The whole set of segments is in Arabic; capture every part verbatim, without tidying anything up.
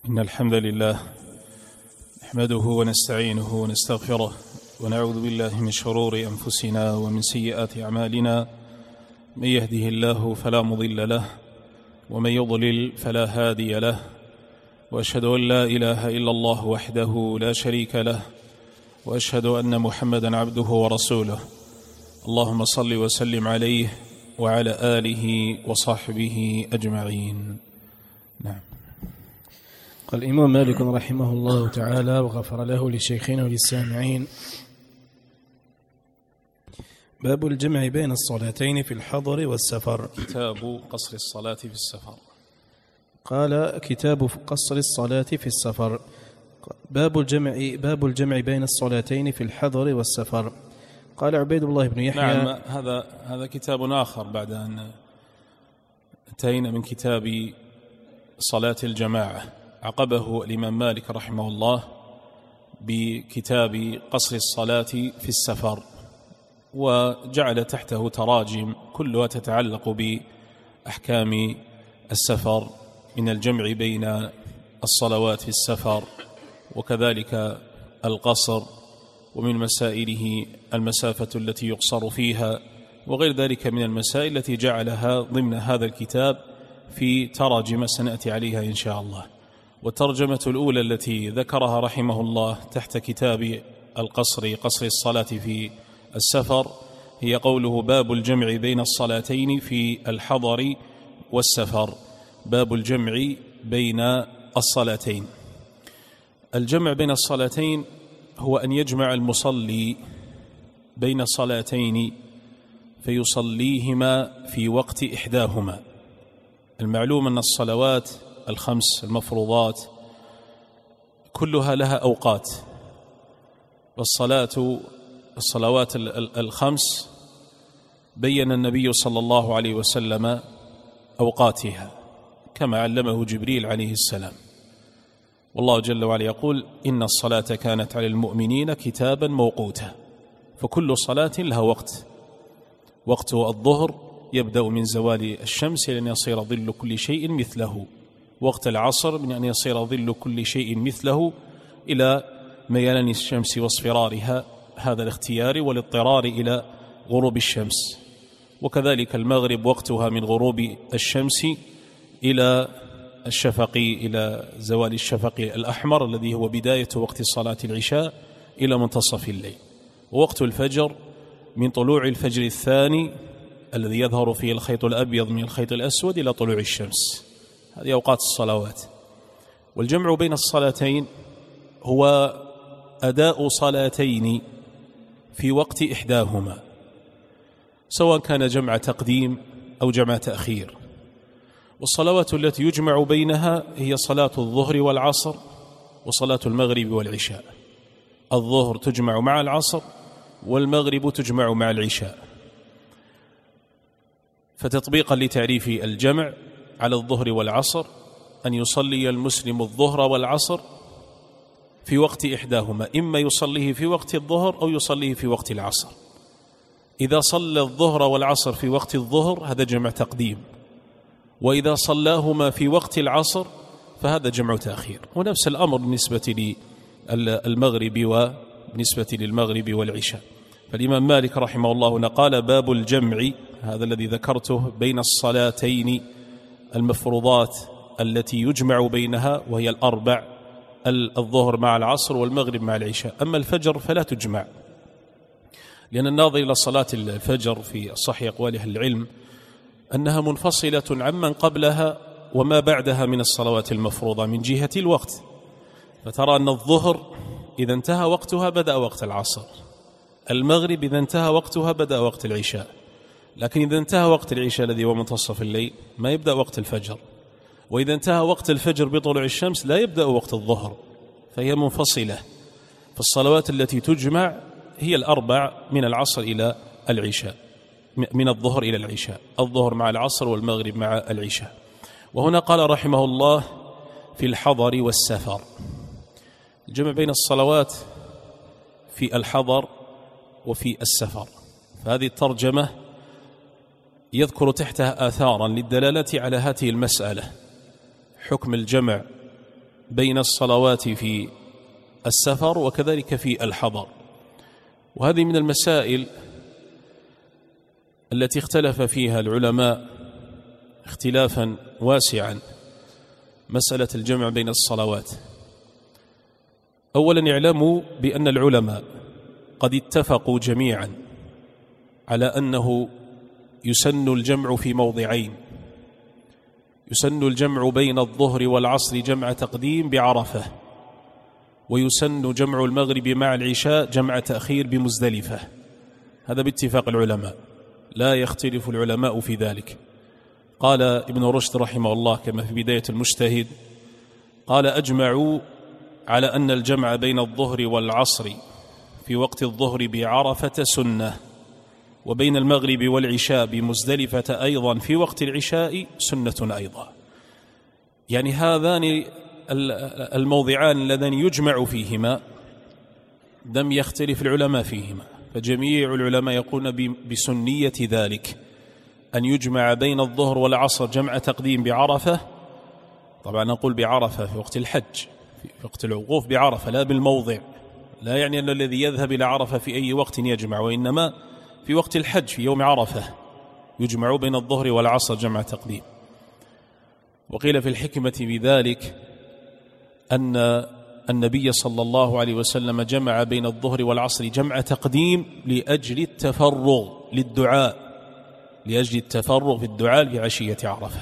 إن الحمد لله نحمده ونستعينه ونستغفره ونعوذ بالله من شرور أنفسنا ومن سيئات أعمالنا. من يهده الله فلا مضل له ومن يضلل فلا هادي له، وأشهد أن لا إله إلا الله وحده لا شريك له، وأشهد أن محمدا عبده ورسوله. اللهم صل وسلم عليه وعلى آله وصحبه أجمعين. نعم. قال الإمام مالك رحمه الله تعالى وغفر له لشيخنا وللسامعين: باب الجمع بين الصلاتين في الحضر والسفر. كتاب قصر الصلاة في السفر. قال: كتاب قصر الصلاة في السفر. باب الجمع باب الجمع بين الصلاتين في الحضر والسفر. قال عبيد الله بن يحيى: نعم، هذا هذا كتاب آخر بعد أن انتهينا من كتاب صلاة الجماعة. عقبه الإمام مالك رحمه الله بكتاب قصر الصلاة في السفر، وجعل تحته تراجم كلها تتعلق بأحكام السفر من الجمع بين الصلوات في السفر، وكذلك القصر، ومن مسائله المسافة التي يقصر فيها، وغير ذلك من المسائل التي جعلها ضمن هذا الكتاب في تراجم سنأتي عليها إن شاء الله. والترجمة الأولى التي ذكرها رحمه الله تحت كتاب القصر قصر الصلاة في السفر هي قوله: باب الجمع بين الصلاتين في الحضر والسفر. باب الجمع بين الصلاتين. الجمع بين الصلاتين هو أن يجمع المصلي بين صلاتين فيصليهما في وقت إحداهما. المعلوم أن الصلوات الخمس المفروضات كلها لها أوقات، والصلاة الصلوات الخمس بين النبي صلى الله عليه وسلم أوقاتها كما علمه جبريل عليه السلام. والله جل وعلا يقول: إن الصلاة كانت على المؤمنين كتابا موقوتا. فكل صلاة لها وقت. وقت الظهر يبدأ من زوال الشمس لأن يصير ظل كل شيء مثله. وقت العصر من أن يصير ظل كل شيء مثله إلى ميلان الشمس واصفرارها، هذا الاختيار والاضطرار إلى غروب الشمس. وكذلك المغرب وقتها من غروب الشمس إلى الشفق، إلى زوال الشفق الأحمر الذي هو بداية وقت صلاة العشاء إلى منتصف الليل. ووقت الفجر من طلوع الفجر الثاني الذي يظهر فيه الخيط الأبيض من الخيط الأسود إلى طلوع الشمس. هذه أوقات الصلوات. والجمع بين الصلاتين هو أداء صلاتين في وقت إحداهما، سواء كان جمع تقديم أو جمع تأخير. والصلوات التي يجمع بينها هي صلاة الظهر والعصر وصلاة المغرب والعشاء. الظهر تجمع مع العصر والمغرب تجمع مع العشاء. فتطبيقا لتعريف الجمع على الظهر والعصر أن يصلي المسلم الظهر والعصر في وقت إحداهما، إما يصليه في وقت الظهر أو يصليه في وقت العصر. إذا صلى الظهر والعصر في وقت الظهر هذا جمع تقديم، وإذا صلاهما في وقت العصر فهذا جمع تأخير. ونفس الأمر بالنسبة للمغرب وبالنسبة للمغرب والعشاء. فالإمام مالك رحمه الله قال: باب الجمع، هذا الذي ذكرته، بين الصلاتين المفروضات التي يجمع بينها، وهي الأربع: الظهر مع العصر والمغرب مع العشاء. أما الفجر فلا تجمع، لأن الناظر إلى صلاة الفجر في صحيح أقوال أهل العلم أنها منفصلة عمن قبلها وما بعدها من الصلوات المفروضة من جهة الوقت. فترى أن الظهر إذا انتهى وقتها بدأ وقت العصر، المغرب إذا انتهى وقتها بدأ وقت العشاء، لكن إذا انتهى وقت العشاء الذي هو منتصف الليل ما يبدأ وقت الفجر، وإذا انتهى وقت الفجر بطلوع الشمس لا يبدأ وقت الظهر، فهي منفصلة. فالصلوات التي تجمع هي الأربع من العصر إلى العشاء، من الظهر إلى العشاء، الظهر مع العصر والمغرب مع العشاء. وهنا قال رحمه الله: في الحضر والسفر. الجمع بين الصلوات في الحضر وفي السفر. فهذه الترجمة يذكر تحتها آثارا للدلالة على هذه المسألة، حكم الجمع بين الصلوات في السفر وكذلك في الحضر. وهذه من المسائل التي اختلف فيها العلماء اختلافا واسعا، مسألة الجمع بين الصلوات. أولا اعلموا بأن العلماء قد اتفقوا جميعا على أنه يسن الجمع في موضعين: يسن الجمع بين الظهر والعصر جمع تقديم بعرفة، ويسن جمع المغرب مع العشاء جمع تأخير بمزدلفة. هذا باتفاق العلماء، لا يختلف العلماء في ذلك. قال ابن رشد رحمه الله كما في بداية المجتهد، قال: أجمعوا على أن الجمع بين الظهر والعصر في وقت الظهر بعرفة سنة، وبين المغرب والعشاء بمزدلفة أيضا في وقت العشاء سنة أيضا. يعني هذان الموضعان اللذان يجمع فيهما لم يختلف العلماء فيهما، فجميع العلماء يقولون بسنية ذلك، أن يجمع بين الظهر والعصر جمع تقديم بعرفة. طبعا نقول بعرفة في وقت الحج، في وقت الوقوف بعرفة، لا بالموضع. لا يعني أن الذي يذهب إلى عرفة في أي وقت يجمع، وإنما في وقت الحج في يوم عرفة يجمع بين الظهر والعصر جمع تقديم. وقيل في الحكمة بذلك أن النبي صلى الله عليه وسلم جمع بين الظهر والعصر جمع تقديم لأجل التفرغ للدعاء، لأجل التفرغ في الدعاء في عشية عرفة.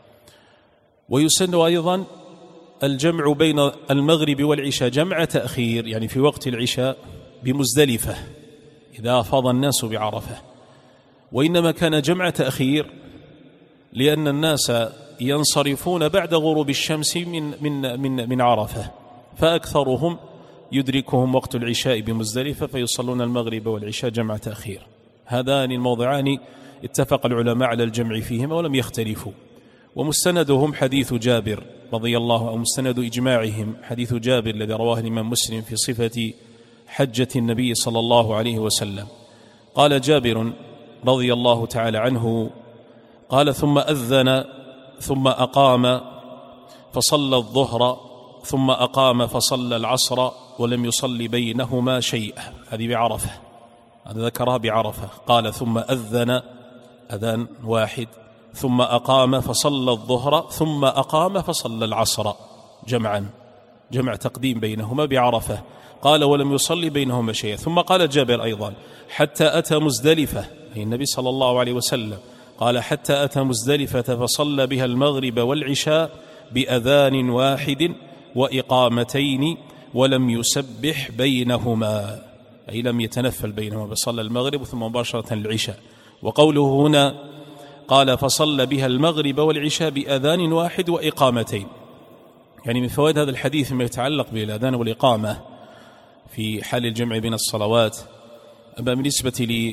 ويسن أيضا الجمع بين المغرب والعشاء جمع تأخير، يعني في وقت العشاء بمزدلفة إذا أفاض الناس بعرفة. وإنما كان جمع تأخير لأن الناس ينصرفون بعد غروب الشمس من من من من عرفة، فأكثرهم يدركهم وقت العشاء بمزدلفة فيصلون المغرب والعشاء جمع تأخير. هذان الموضعان اتفق العلماء على الجمع فيهما ولم يختلفوا. ومستندهم حديث جابر رضي الله عنه، مستند إجماعهم حديث جابر الذي رواه الإمام مسلم في صفة حجة النبي صلى الله عليه وسلم. قال جابر رضي الله تعالى عنه قال: ثم أذن ثم أقام فصلى الظهر ثم أقام فصلى العصر ولم يصل بينهما شيئا. هذه بعرفة، هذا ذكرها بعرفة. قال: ثم أذن أذان واحد ثم أقام فصلى الظهر ثم أقام فصلى العصر جمعا، جمع تقديم بينهما بعرفة. قال: ولم يصلي بينهما شيئا. ثم قال جابر أيضا: حتى أتى مزدلفة، أي النبي صلى الله عليه وسلم قال: حتى أتى مزدلفة فصلى بها المغرب والعشاء بأذان واحد وإقامتين ولم يسبح بينهما، أي لم يتنفل بينهما، فصلى المغرب ثم مباشرة العشاء. وقوله هنا قال: فصلى بها المغرب والعشاء بأذان واحد وإقامتين، يعني من فوائد هذا الحديث ما يتعلق بالأذان والإقامة في حال الجمع بين الصلوات. أما بالنسبة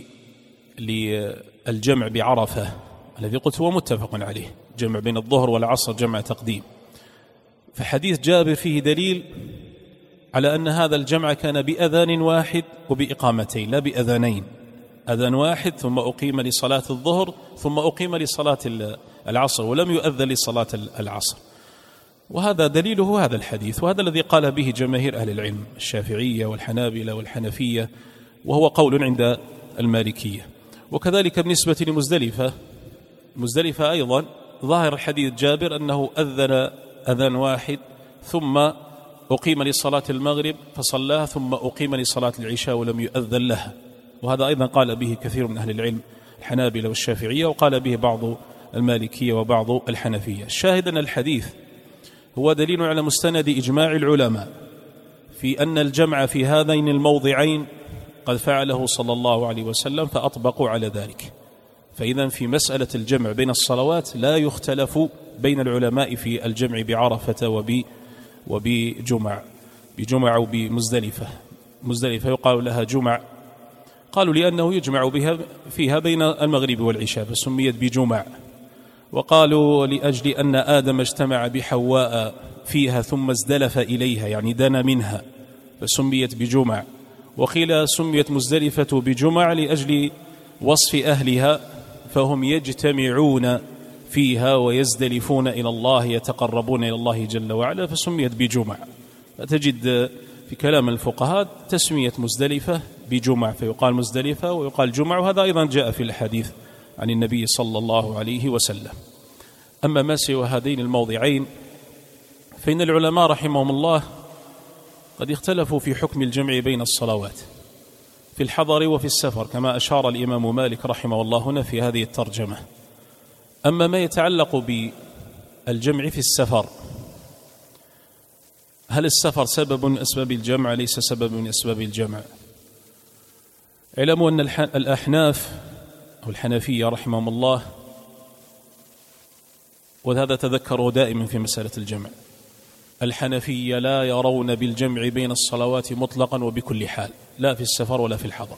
للجمع بعرفة الذي قلت هو متفق عليه، جمع بين الظهر والعصر جمع تقديم، فحديث جابر فيه دليل على أن هذا الجمع كان بأذان واحد وبإقامتين لا بأذانين. أذان واحد ثم أقيم لصلاة الظهر ثم أقيم لصلاة العصر، ولم يؤذن لصلاة العصر. وهذا دليله هذا الحديث، وهذا الذي قال به جماهير أهل العلم الشافعية والحنابلة والحنفية، وهو قول عند المالكية. وكذلك بالنسبة لمزدلفة، مزدلفة أيضا ظاهر الحديث جابر أنه أذن أذان واحد ثم أقيم لصلاة المغرب فصلاها ثم أقيم لصلاة العشاء ولم يؤذن لها. وهذا أيضا قال به كثير من أهل العلم الحنابلة والشافعية، وقال به بعض المالكية وبعض الحنفية. الشاهد أن الحديث هو دليل على مستند إجماع العلماء في أن الجمع في هذين الموضعين قد فعله صلى الله عليه وسلم فأطبقوا على ذلك. فإذا في مسألة الجمع بين الصلوات لا يختلف بين العلماء في الجمع بعرفة وب وبجمع بجمع وبمزدلفة. مزدلفة يقال لها جمع، قالوا لأنه يجمع بها فيها بين المغرب والعشاء فسميت بجمع. وقالوا لأجل أن آدم اجتمع بحواء فيها ثم ازدلف إليها، يعني دنا منها، فسميت بجمع. وقيل سميت مزدلفة بجمع لأجل وصف أهلها، فهم يجتمعون فيها ويزدلفون إلى الله يتقربون إلى الله جل وعلا فسميت بجمع. فتجد في كلام الفقهاء تسمية مزدلفة بجمع، فيقال مزدلفة ويقال جمع، وهذا أيضا جاء في الحديث عن النبي صلى الله عليه وسلم. أما ما سوى هذين الموضعين فإن العلماء رحمهم الله قد اختلفوا في حكم الجمع بين الصلوات في الحضر وفي السفر، كما أشار الإمام مالك رحمه الله هنا في هذه الترجمة. أما ما يتعلق بالجمع في السفر، هل السفر سبب من أسباب الجمع؟ ليس سبب من أسباب الجمع. علموا أن الأحناف أو الحنفية رحمهم الله، وهذا تذكروا دائما في مسألة الجمع، الحنفية لا يرون بالجمع بين الصلوات مطلقا وبكل حال، لا في السفر ولا في الحضر.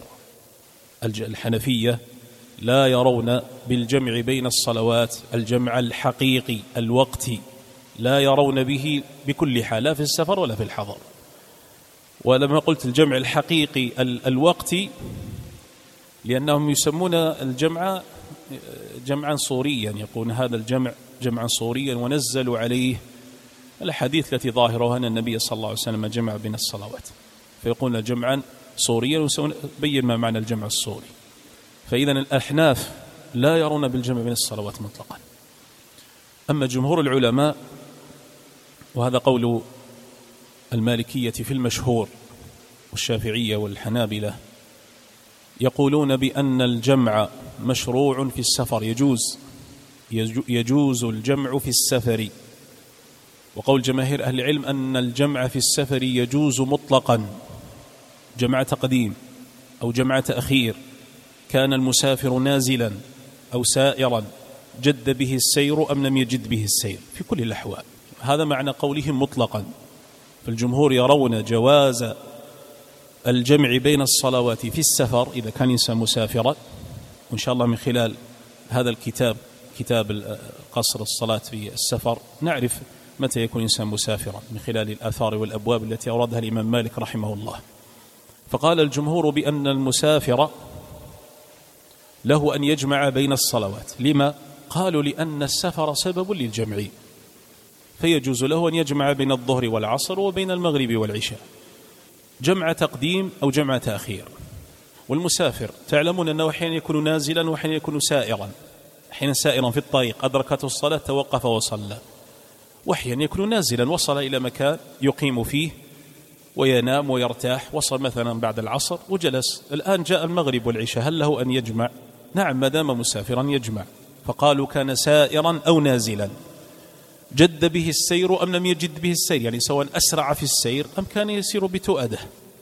الحنفية لا يرون بالجمع بين الصلوات الجمع الحقيقي الوقتي، لا يرون به بكل حال، لا في السفر ولا في الحضر. ولما قلت الجمع الحقيقي الوقتي لأنهم يسمون الجمع جمعا صوريا، يقولون هذا الجمع جمعا صوريا، ونزلوا عليه الحديث التي ظاهرها أن النبي صلى الله عليه وسلم جمع بين الصلوات، فيقولون جمعا صوريا، وسنبين ما معنى الجمع الصوري. فإذا الأحناف لا يرون بالجمع بين الصلوات مطلقا. أما جمهور العلماء، وهذا قول المالكية في المشهور والشافعية والحنابلة، يقولون بأن الجمع مشروع في السفر، يجوز يجوز الجمع في السفر. وقول جماهير أهل العلم أن الجمع في السفر يجوز مطلقا، جمع تقديم أو جمع تأخير، كان المسافر نازلا أو سائرا، جد به السير أم لم يجد به السير، في كل الأحوال. هذا معنى قولهم مطلقا. فالجمهور يرون جواز الجمع بين الصلوات في السفر إذا كان إنسان مسافرا، وإن شاء الله من خلال هذا الكتاب كتاب قصر الصلاة في السفر نعرف متى يكون إنسان مسافرا من خلال الآثار والأبواب التي أوردها الإمام مالك رحمه الله. فقال الجمهور بأن المسافر له أن يجمع بين الصلوات. لما؟ قالوا لأن السفر سبب للجمع، فيجوز له أن يجمع بين الظهر والعصر وبين المغرب والعشاء، جمع تقديم أو جمع تأخير. والمسافر تعلمون أنه أحيانا يكون نازلا وأحيانا يكون سائرا، أحيانا سائرا في الطريق أدركته الصلاة توقف وصلى، وأحيانا يكون نازلا وصل إلى مكان يقيم فيه وينام ويرتاح، وصل مثلا بعد العصر وجلس، الآن جاء المغرب والعشاء، هل له أن يجمع؟ نعم، ما دام مسافرا يجمع. فقالوا كان سائرا أو نازلا، جد به السير أم لم يجد به السير، يعني سواء أسرع في السير أم كان يسير بتؤده،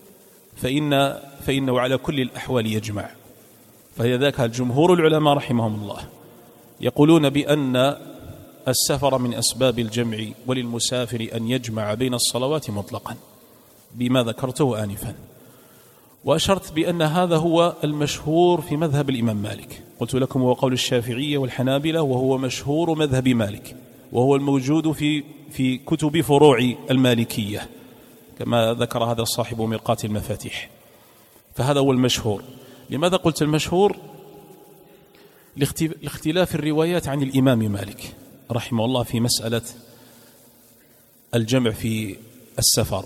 فإن فإنه على كل الأحوال يجمع. فلذلك الجمهور العلماء رحمهم الله يقولون بأن السفر من أسباب الجمع، وللمسافر أن يجمع بين الصلوات مطلقا بما ذكرته آنفا. وأشرت بأن هذا هو المشهور في مذهب الإمام مالك، قلت لكم هو قول الشافعية والحنابلة، وهو مشهور مذهب مالك، وهو الموجود في في كتب فروع المالكية كما ذكر هذا صاحب مرقات المفاتيح. فهذا هو المشهور. لماذا قلت المشهور؟ لاختلاف الروايات عن الإمام مالك رحمه الله في مسألة الجمع في السفر.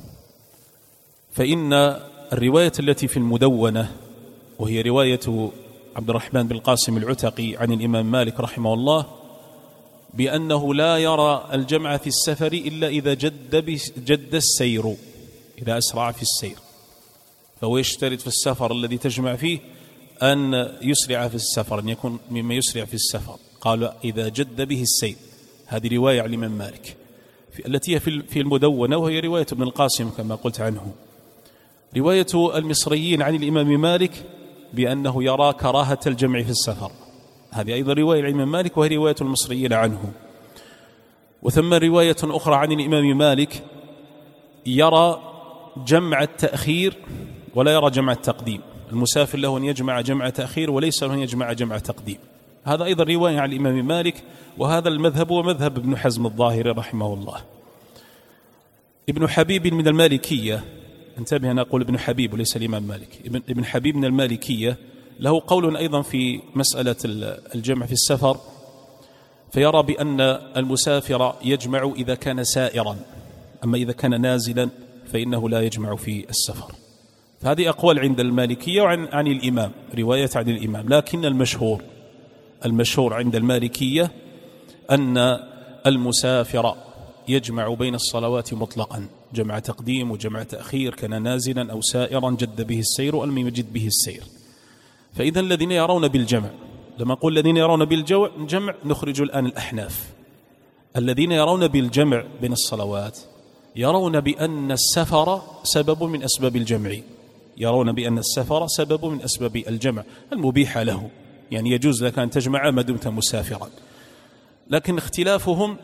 فإن الرواية التي في المدونة، وهي رواية عبد الرحمن بن القاسم العتقي عن الإمام مالك رحمه الله، بأنه لا يرى الجمع في السفر إلا إذا جد, جد السير، إذا أسرع في السير، فهو يشترط في السفر الذي تجمع فيه أن يسرع في السفر، أن يكون مما يسرع في السفر. قال إذا جد به السير. هذه رواية عن الإمام مالك التي هي في المدونة، وهي رواية ابن القاسم كما قلت عنه. رواية المصريين عن الإمام مالك بأنه يرى كراهة الجمع في السفر، هذه أيضا رواية الإمام مالك وهي رواية المصريين عنه. وثم رواية أخرى عن الإمام مالك يرى جمع التأخير ولا يرى جمع التقديم، المسافر له أن يجمع جمع تأخير وليس له أن يجمع جمع تقديم. هذا أيضا رواية عن الإمام مالك، وهذا المذهب ومذهب ابن حزم الظاهري رحمه الله. ابن حبيب من المالكية، انتبه أنا أقول ابن حبيب وليس الإمام مالك، ابن حبيب من المالكية له قول أيضا في مسألة الجمع في السفر، فيرى بأن المسافر يجمع إذا كان سائرا، أما إذا كان نازلا فإنه لا يجمع في السفر. فهذه أقوال عند المالكية وعن عن الإمام، رواية عن الإمام، لكن المشهور المشهور عند المالكية أن المسافر يجمع بين الصلوات مطلقا، جمع تقديم وجمع تأخير، كان نازلا أو سائرا جد به السير ولم يجد به السير. فإذا الذين يرون بالجمع، لما نقول الذين يرون بالجمع نخرج الآن الأحناف، الذين يرون بالجمع بين الصلوات يرون بأن السفر سبب من أسباب الجمع، يرون بأن السفر سبب من أسباب الجمع المبيحة له، يعني يجوز لك أن تجمع ما دمت مسافرا. لكن اختلافهم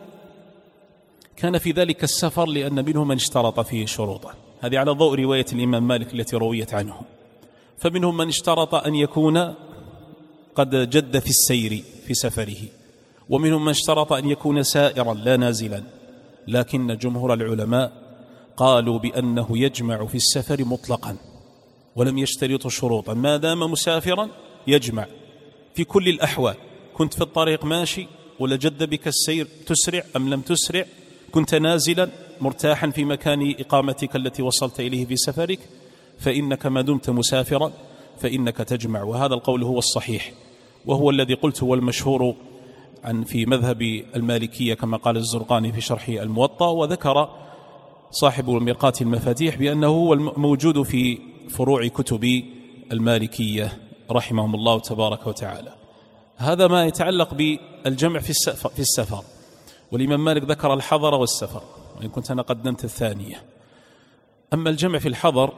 كان في ذلك السفر لأن منهم من اشترط فيه شروطا، هذه على ضوء رواية الإمام مالك التي رويت عنه. فمنهم من اشترط أن يكون قد جد في السير في سفره، ومنهم من اشترط أن يكون سائرا لا نازلا، لكن جمهور العلماء قالوا بأنه يجمع في السفر مطلقا ولم يشترطوا شروطا، ما دام مسافرا يجمع في كل الأحوال، كنت في الطريق ماشي ولا جد بك السير تسرع أم لم تسرع، كنت نازلا مرتاحا في مكان إقامتك التي وصلت إليه في سفرك، فإنك ما دمت مسافرا فإنك تجمع. وهذا القول هو الصحيح، وهو الذي قلت هو المشهور عن في مذهب المالكية كما قال الزرقاني في شرح الموطأ، وذكر صاحب مرقات المفاتيح بأنه هو الموجود في فروع كتب المالكية رحمهم الله تبارك وتعالى. هذا ما يتعلق بالجمع في السفر. والإمام مالك ذكر الحضر والسفر، وإن كنت أنا قدمت الثانية. أما الجمع في الحضر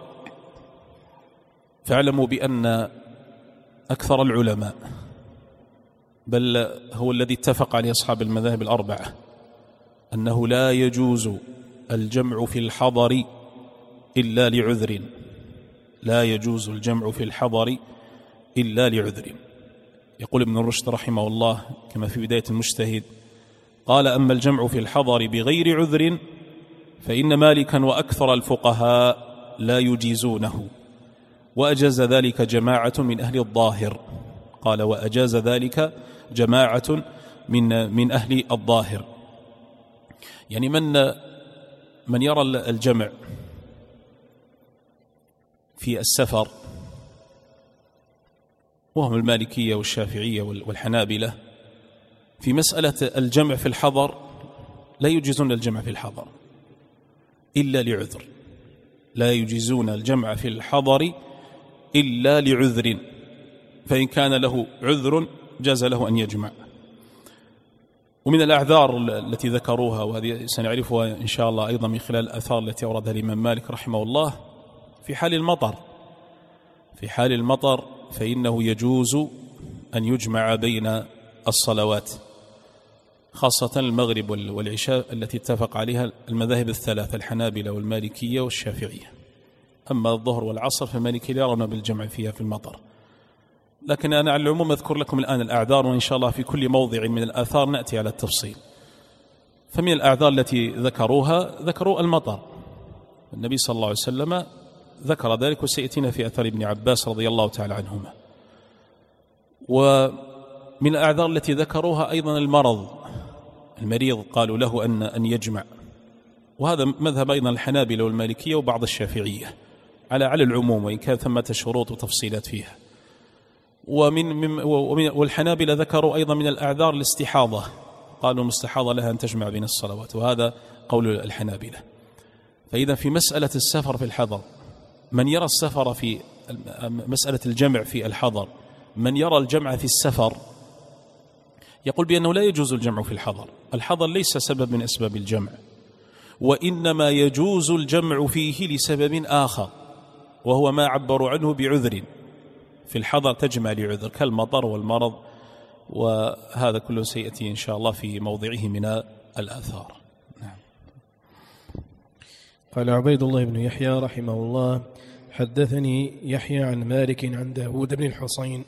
فاعلموا بأن أكثر العلماء، بل هو الذي اتفق عليه أصحاب المذاهب الأربعة، أنه لا يجوز الجمع في الحضر إلا لعذر، لا يجوز الجمع في الحضر إلا لعذر. يقول ابن رشد رحمه الله كما في بداية المجتهد قال: أما الجمع في الحضر بغير عذر فإن مالكا وأكثر الفقهاء لا يجيزونه، وأجاز ذلك جماعة من أهل الظاهر. قال: وأجاز ذلك جماعة من من أهل الظاهر، يعني من من يرى الجمع في السفر وهم المالكية والشافعية والحنابلة، في مسألة الجمع في الحضر لا يجيزون الجمع في الحضر إلا لعذر، لا يجيزون الجمع في الحضر إلا لعذر، فإن كان له عذر جاز له أن يجمع. ومن الأعذار التي ذكروها، وهذه سنعرفها إن شاء الله أيضا من خلال الآثار التي أوردها الإمام مالك رحمه الله، في حال المطر في حال المطر فإنه يجوز أن يجمع بين الصلوات، خاصة المغرب والعشاء التي اتفق عليها المذاهب الثلاثة الحنابلة والمالكية والشافعية. أما الظهر والعصر فالمالكية يرون بالجمع فيها في المطر. لكن أنا على العموم أذكر لكم الآن الأعذار، وإن شاء الله في كل موضع من الآثار نأتي على التفصيل. فمن الأعذار التي ذكروها ذكروا المطر، النبي صلى الله عليه وسلم ذكر ذلك، وسيأتينا في أثر ابن عباس رضي الله تعالى عنهما. ومن الأعذار التي ذكروها أيضا المرض، المريض قالوا له أن أن يجمع، وهذا مذهب أيضا الحنابلة والمالكية وبعض الشافعية على على العموم، وإن كان ثمة شروط وتفصيلات فيها. ومن والحنابلة ذكروا أيضا من الأعذار الاستحاضة، قالوا المستحاضة لها أن تجمع بين الصلوات، وهذا قول الحنابلة. فإذا في مسألة السفر في الحضر، من يرى السفر في مسألة الجمع في الحضر، من يرى الجمع في السفر يقول بأنه لا يجوز الجمع في الحضر. الحضر ليس سبب من أسباب الجمع، وإنما يجوز الجمع فيه لسبب آخر، وهو ما عبروا عنه بعذر. في الحضر تجمع لعذر كالمطر والمرض، وهذا كله سيأتي إن شاء الله في موضعه من الآثار. نعم. قال عبيد الله بن يحيى رحمه الله: حدثني يحيى عن مالك عن داود بن الحصين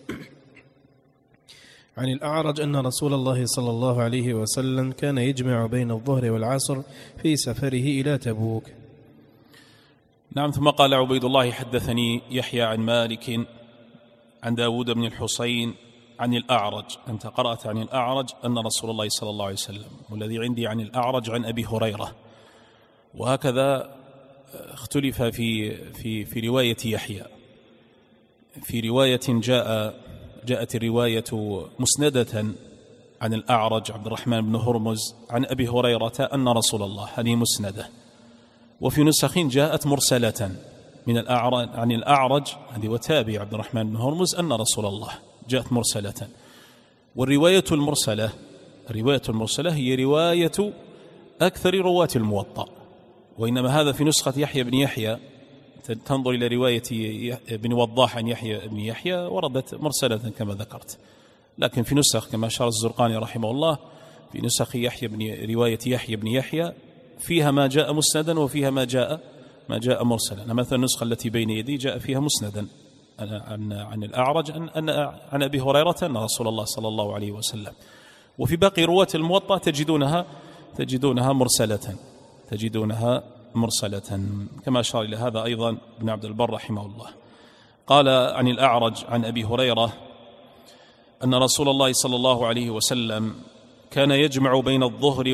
عن الأعرج أن رسول الله صلى الله عليه وسلم كان يجمع بين الظهر والعصر في سفره إلى تبوك. نعم. ثم قال عبيد الله: حدثني يحيى عن مالك عن داود بن الحصين عن الأعرج، أنت قرأت عن الأعرج أن رسول الله صلى الله عليه وسلم، والذي عندي عن الأعرج عن أبي هريرة. وهكذا اختلف في في في رواية يحيى. في رواية جاء جاءت الرواية مسندة عن الأعرج عبد الرحمن بن هرمز عن أبي هريرة أن رسول الله، هذه مسندة. وفي نسخ جاءت مرسلة من الأعرج عن الأعرج، هذه وتابع عبد الرحمن بن هرمز أن رسول الله، جاءت مرسلة. والرواية المرسلة الرواية المرسلة هي رواية أكثر رواة الموطأ، وإنما هذا في نسخة يحيى بن يحيى، تنظر إلى رواية ابن وضاح عن يحيى بن يحيى وردت مرسلة كما ذكرت. لكن في نسخ كما أشار الزرقاني رحمه الله، في نسخ يحيى بن رواية يحيى بن يحيى فيها ما جاء مسندا وفيها ما جاء ما جاء مرسلا. مثلا النسخة التي بين يدي جاء فيها مسندا عن عن الأعرج عن عن أبي هريرة أن رسول الله صلى الله عليه وسلم. وفي باقي رواة الموطأ تجدونها تجدونها مرسلة تجدونها مرسلة كما أشار إلى هذا أيضا ابن عبد البر رحمه الله. قال عن الأعرج عن أبي هريرة أن رسول الله صلى الله عليه وسلم كان يجمع بين الظهر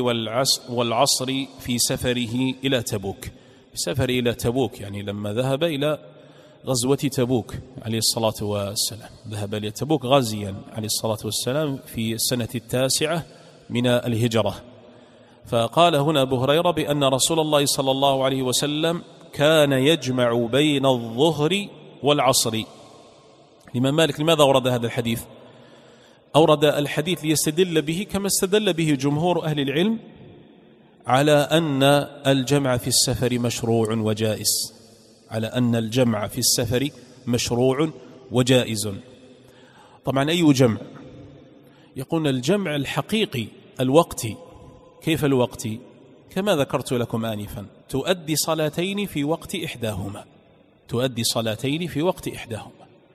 والعصر في سفره إلى تبوك. في سفر إلى تبوك يعني لما ذهب إلى غزوة تبوك عليه الصلاة والسلام، ذهب إلى تبوك غازيا عليه الصلاة والسلام في السنة التاسعة من الهجرة. فقال هنا أبو هريرة بأن رسول الله صلى الله عليه وسلم كان يجمع بين الظهر والعصر. الإمام مالك لماذا أورد هذا الحديث؟ أورد الحديث ليستدل به كما استدل به جمهور أهل العلم على أن الجمع في السفر مشروع وجائز، على أن الجمع في السفر مشروع وجائز. طبعا أي جمع؟ يقول الجمع الحقيقي الوقتي. كيف الوقتي؟ كما ذكرت لكم آنفا، تؤدي صلاتين في وقت إحداهما تؤدي صلاتين في وقت إحداهما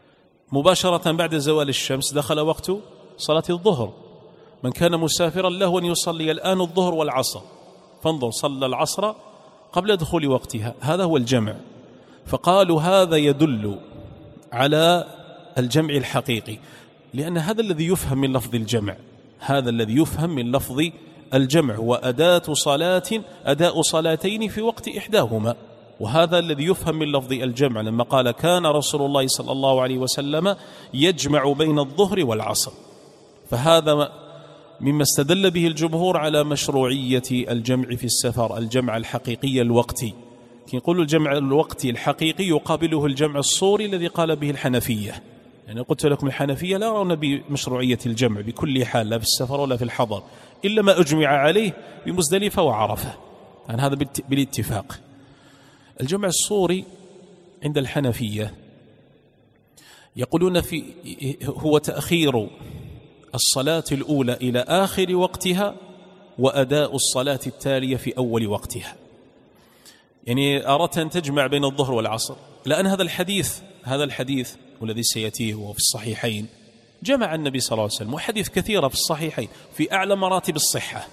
مباشرة بعد زوال الشمس دخل وقت صلاة الظهر. من كان مسافرا له أن يصلي الآن الظهر والعصر، فانظر صلى العصر قبل دخول وقتها، هذا هو الجمع. فقالوا هذا يدل على الجمع الحقيقي، لأن هذا الذي يفهم من لفظ الجمع هذا الذي يفهم من لفظ الجمع وأداة صلاة أداء صلاتين في وقت إحداهما، وهذا الذي يفهم من لفظ الجمع لما قال كان رسول الله صلى الله عليه وسلم يجمع بين الظهر والعصر. فهذا مما استدل به الجمهور على مشروعية الجمع في السفر، الجمع الحقيقي الوقتي. يقول الجمع الوقتي الحقيقي يقابله الجمع الصوري الذي قال به الحنفية. يعني قلت لكم الحنفية لا يرون بمشروعية الجمع بكل حال، لا في السفر ولا في الحضر، إلا ما أجمع عليه بمزدلفة وعرفة، يعني هذا بالاتفاق. الجمع الصوري عند الحنفية يقولون في هو تأخير الصلاة الأولى إلى آخر وقتها وأداء الصلاة التالية في أول وقتها. يعني أردت أن تجمع بين الظهر والعصر، لأن هذا الحديث هذا الحديث والذي سيأتيه وفي الصحيحين جمع النبي صلى الله عليه وسلم، وحديث كثيرة في الصحيحين في أعلى مراتب الصحة،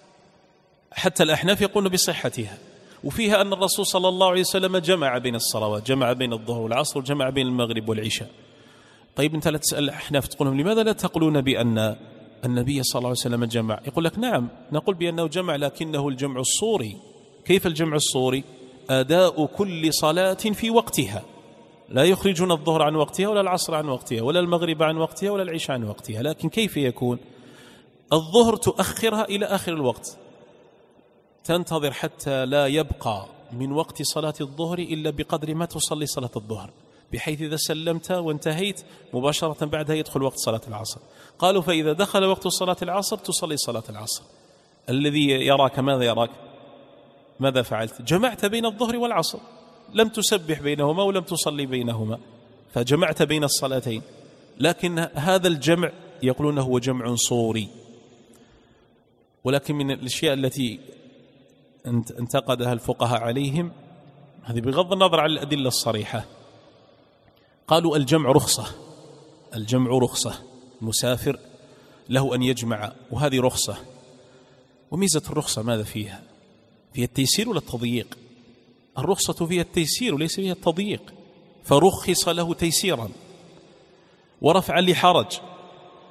حتى الأحناف يقولون بصحتها، وفيها أن الرسول صلى الله عليه وسلم جمع بين الصلوات، جمع بين الظهر والعصر وجمع بين المغرب والعشاء. طيب أنت لا تسأل الأحناف تقول لهم لماذا لا تقولون بأن النبي صلى الله عليه وسلم جمع؟ يقول لك نعم نقول بأنه جمع، لكنه الجمع الصوري. كيف الجمع الصوري؟ أداء كل صلاة في وقتها، لا يخرجون الظهر عن وقتها ولا العصر عن وقتها ولا المغرب عن وقتها ولا العشاء عن وقتها. لكن كيف يكون؟ الظهر تؤخرها إلى آخر الوقت، تنتظر حتى لا يبقى من وقت صلاة الظهر إلا بقدر ما تصلي صلاة الظهر، بحيث إذا سلمت وانتهيت مباشرة بعدها يدخل وقت صلاة العصر. قالوا فإذا دخل وقت صلاة العصر تصلي صلاة العصر. الذي يراك ماذا يراك؟ ماذا فعلت؟ جمعت بين الظهر والعصر، لم تسبح بينهما ولم تصلي بينهما، فجمعت بين الصلاتين. لكن هذا الجمع يقولون هو جمع صوري. ولكن من الأشياء التي انتقدها الفقهاء عليهم، هذه بغض النظر عن الأدلة الصريحة، قالوا الجمع رخصة الجمع رخصة المسافر له أن يجمع، وهذه رخصة. وميزة الرخصة ماذا فيها؟ فيها التيسير ولا التضييق؟ الرخصة فيها التيسير وليس فيها التضييق، فرخص له تيسيرا ورفعا لحرج.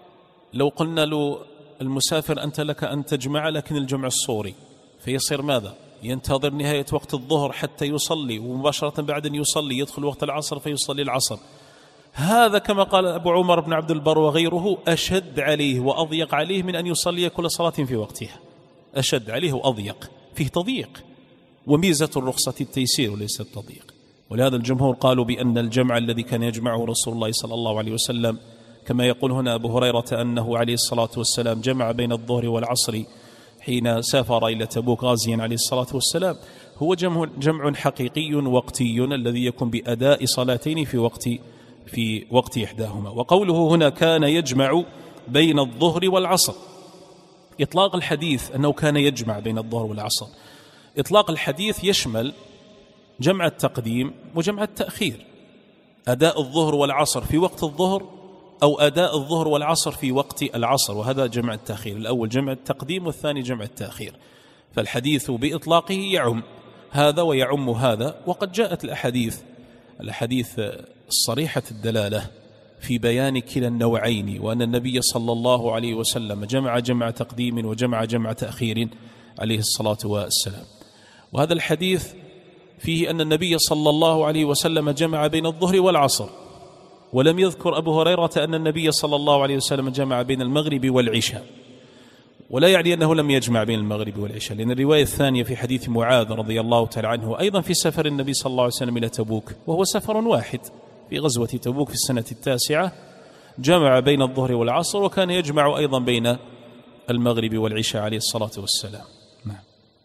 لو قلنا له المسافر أنت لك أن تجمع لكن الجمع الصوري، فيصير ماذا؟ ينتظر نهاية وقت الظهر حتى يصلي، ومباشرة بعد أن يصلي يدخل وقت العصر فيصلي العصر. هذا كما قال أبو عمر بن عبد البر وغيره أشد عليه وأضيق عليه من أن يصلي كل صلاة في وقتها، أشد عليه وأضيق، فيه تضييق. وميزة الرخصة التيسير وليس التضييق. ولهذا الجمهور قالوا بأن الجمع الذي كان يجمعه رسول الله صلى الله عليه وسلم كما يقول هنا أبو هريرة أنه عليه الصلاة والسلام جمع بين الظهر والعصر حين سافر إلى تبوك غازيا عليه الصلاة والسلام، هو جمع, جمع حقيقي وقتي الذي يكون بأداء صلاتين في وقت في وقت إحداهما. وقوله هنا كان يجمع بين الظهر والعصر، إطلاق الحديث أنه كان يجمع بين الظهر والعصر، إطلاق الحديث يشمل جمع التقديم وجمع التأخير، أداء الظهر والعصر في وقت الظهر أو أداء الظهر والعصر في وقت العصر، وهذا جمع التأخير. الأول جمع التقديم والثاني جمع التأخير. فالحديث بإطلاقه يعم هذا ويعم هذا. وقد جاءت الأحاديث الأحاديث الصريحة الدلالة في بيان كلا النوعين، وأن النبي صلى الله عليه وسلم جمع جمع تقديم وجمع جمع تأخير عليه الصلاة والسلام. وهذا الحديث فيه أن النبي صلى الله عليه وسلم جمع بين الظهر والعصر، ولم يذكر أبو هريرة أن النبي صلى الله عليه وسلم جمع بين المغرب والعشاء، ولا يعني أنه لم يجمع بين المغرب والعشاء، لأن الرواية الثانية في حديث معاذ رضي الله تعالى عنه أيضا في سفر النبي صلى الله عليه وسلم إلى تبوك، وهو سفر واحد في غزوة تبوك في السنة التاسعة، جمع بين الظهر والعصر، وكان يجمع أيضا بين المغرب والعشاء عليه الصلاة والسلام. نعم.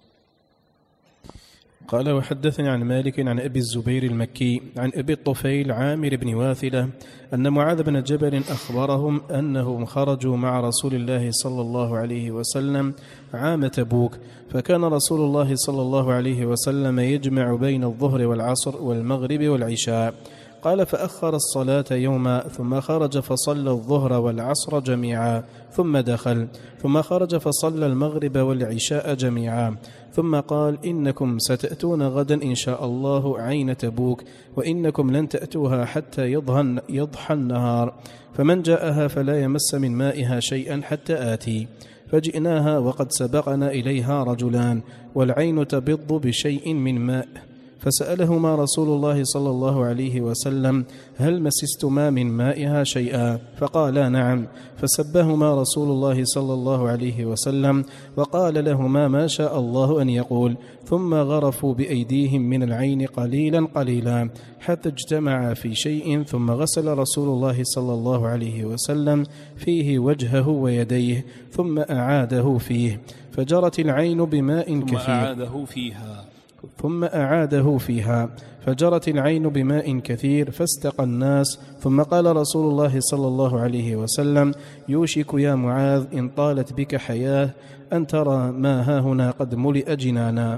قال وحدثني عن مالك عن أبي الزبير المكي عن أبي الطفيل عامر بن واثلة أن معاذ بن جبل أخبرهم أنهم خرجوا مع رسول الله صلى الله عليه وسلم عام تبوك، فكان رسول الله صلى الله عليه وسلم يجمع بين الظهر والعصر والمغرب والعشاء. قال فأخر الصلاة يوما ثم خرج فصلى الظهر والعصر جميعا ثم دخل، ثم خرج فصلى المغرب والعشاء جميعا، ثم قال إنكم ستأتون غدا إن شاء الله عين تبوك، وإنكم لن تأتوها حتى يضحى, يضحى النهار، فمن جاءها فلا يمس من مائها شيئا حتى آتي. فجئناها وقد سبقنا إليها رجلان والعين تبض بشيء من ماء، فسألهما رسول الله صلى الله عليه وسلم هل مسستما من مائها شيئا؟ فقالا نعم، فسبهما رسول الله صلى الله عليه وسلم وقال لهما ما شاء الله أن يقول، ثم غرفوا بأيديهم من العين قليلا قليلا حتى اجتمع في شيء، ثم غسل رسول الله صلى الله عليه وسلم فيه وجهه ويديه ثم أعاده فيه، فجرت العين بماء كثير ثم أعاده فيها ثم أعاده فيها فجرت العين بماء كثير فاستقى الناس، ثم قال رسول الله صلى الله عليه وسلم يوشك يا معاذ إن طالت بك حياة أن ترى ما ها هنا قد ملئ جنانا.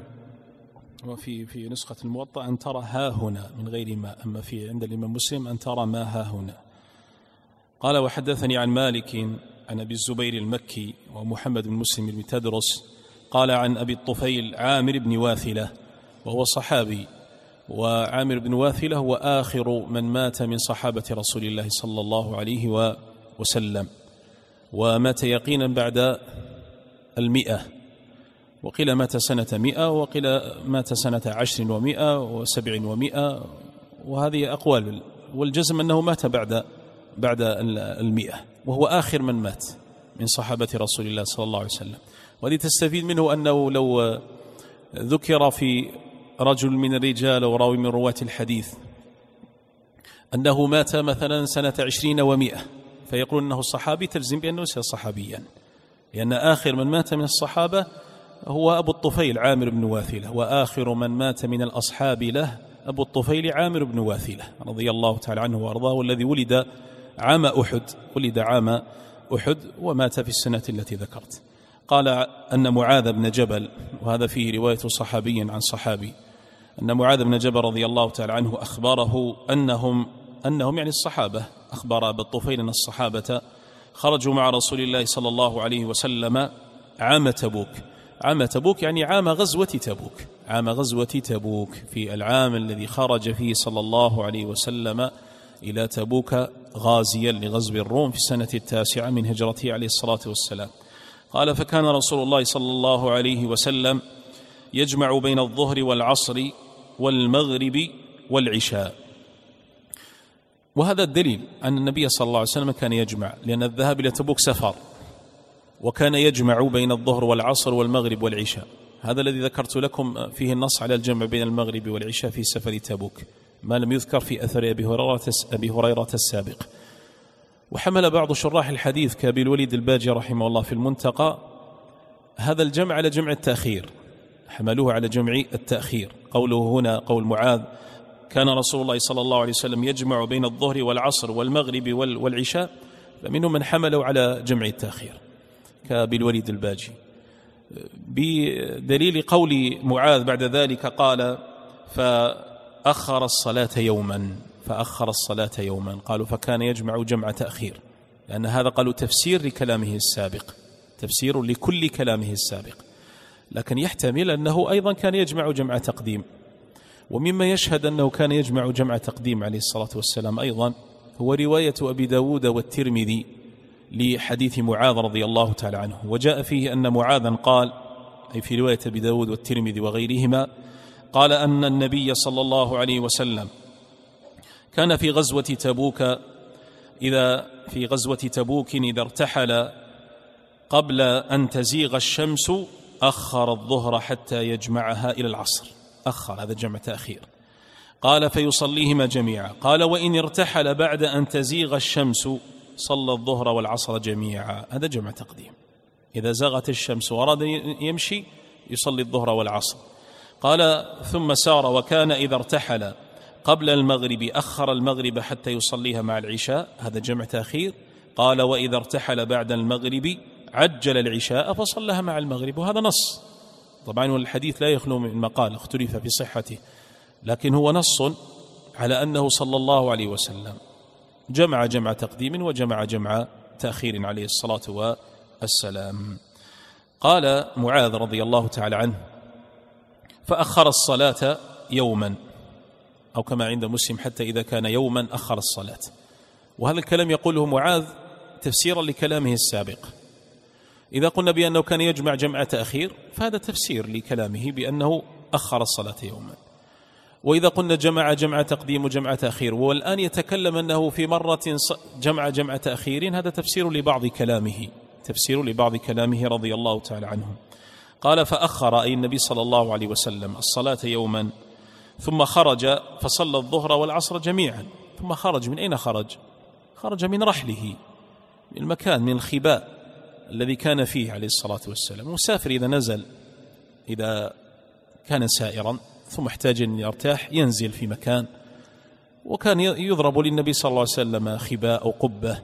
وفي في نسخة الموطأ أن ترى ها هنا من غير ما، أما في عند الإمام مسلم أن ترى ما ها هنا. قال وحدثني عن مالك عن أبي الزبير المكي ومحمد بن مسلم بن تدرس قال عن أبي الطفيل عامر بن واثلة وهو صحابي، وعامر بن واثلة هو آخر من مات من صحابة رسول الله صلى الله عليه وسلم، ومات يقينا بعد المئة، وقيل مات سنة مئة، وقيل مات سنة عشر ومئة وسبع ومئة، وهذه أقوال، والجزم أنه مات بعد بعد المئة، وهو آخر من مات من صحابة رسول الله صلى الله عليه وسلم. وهذه تستفيد منه أنه لو ذكر في رجل من الرجال أو راوي من رواة الحديث أنه مات مثلا سنة عشرين ومئة فيقول أنه صحابي، تلزم بأنه ليس صحابيا، لأن آخر من مات من الصحابة هو أبو الطفيل عامر بن واثلة، وآخر من مات من الأصحاب له أبو الطفيل عامر بن واثلة رضي الله تعالى عنه وأرضاه، والذي ولد عام أحد ولد عام أحد ومات في السنة التي ذكرت. قال أن معاذ بن جبل، وهذا فيه رواية صحابي عن صحابي، أن معاذ بن جبل رضي الله تعالى عنه أخبره أنهم أنهم يعني الصحابة، أخبر أبو الطفيل أن الصحابة خرجوا مع رسول الله صلى الله عليه وسلم عام تبوك. عام تبوك يعني عام غزوة تبوك، عام غزوة تبوك في العام الذي خرج فيه صلى الله عليه وسلم إلى تبوك غازيا لغزو الروم في السنة التاسعة من هجرته عليه الصلاة والسلام. قال: فكان رسول الله صلى الله عليه وسلم يجمع بين الظهر والعصر والمغرب والعشاء. وهذا الدليل أن النبي صلى الله عليه وسلم كان يجمع، لأن الذهاب إلى تبوك سفر، وكان يجمع بين الظهر والعصر والمغرب والعشاء. هذا الذي ذكرت لكم فيه النص على الجمع بين المغرب والعشاء في سفر تبوك، ما لم يذكر في أثر أبي هريرة أبي هريرة السابق. وحمل بعض شراح الحديث كأبي الوليد الباجي رحمه الله في المنتقى هذا الجمع على جمع التأخير، حملوه على جمع التأخير. قوله هنا قول معاذ: كان رسول الله صلى الله عليه وسلم يجمع بين الظهر والعصر والمغرب والعشاء، فمنهم من حملوا على جمع التأخير كأبي الوليد الباجي، بدليل قول معاذ بعد ذلك قال: فأخر الصلاة يوما فأخر الصلاة يوما قالوا فكان يجمع جمع تأخير، لأن هذا قالوا تفسير لكلامه السابق، تفسير لكل كلامه السابق، لكن يحتمل أنه أيضا كان يجمع جمع تقديم. ومما يشهد أنه كان يجمع جمع تقديم عليه الصلاة والسلام أيضا هو رواية أبي داود والترمذي لحديث معاذ رضي الله تعالى عنه، وجاء فيه أن معاذا قال، أي في رواية أبي داود والترمذي وغيرهما، قال أن النبي صلى الله عليه وسلم كان في غزوة تبوك إذا في غزوة تبوك إذا ارتحل قبل أن تزيغ الشمس أخر الظهر حتى يجمعها إلى العصر. أخر، هذا جمع تأخير. قال: فيصليهما جميعا. قال: وإن ارتحل بعد أن تزيغ الشمس صلى الظهر والعصر جميعا، هذا جمع تقديم. إذا زغت الشمس وأراد يمشي يصلي الظهر والعصر. قال: ثم سار وكان إذا ارتحل قبل المغرب أخر المغرب حتى يصليها مع العشاء، هذا جمع تأخير. قال: وإذا ارتحل بعد المغرب عجل العشاء فصلها مع المغرب. وهذا نص طبعا، والحديث لا يخلو من مقال اختلف في صحته، لكن هو نص على أنه صلى الله عليه وسلم جمع جمع تقديم وجمع جمع تأخير عليه الصلاة والسلام. قال معاذ رضي الله تعالى عنه: فأخر الصلاة يوما، أو كما عند مسلم حتى إذا كان يوما أخر الصلاة. وهذا الكلام يقوله معاذ تفسيرا لكلامه السابق. إذا قلنا بأنه كان يجمع جمع تأخير فهذا تفسير لكلامه بأنه أخر الصلاة يوما. وإذا قلنا جمع جمع تقديم وجمع تأخير، والآن يتكلم أنه في مرة جمع جمع تأخير، هذا تفسير لبعض كلامه تفسير لبعض كلامه رضي الله تعالى عنه. قال: فأخر أي النبي صلى الله عليه وسلم الصلاة يوما، ثم خرج فصلى الظهر والعصر جميعا. ثم خرج، من أين خرج؟ خرج من رحله، من المكان، من الخباء الذي كان فيه عليه الصلاة والسلام. مسافر إذا نزل، إذا كان سائرا ثم احتاج أن يرتاح ينزل في مكان، وكان يضرب للنبي صلى الله عليه وسلم خباء أو قبة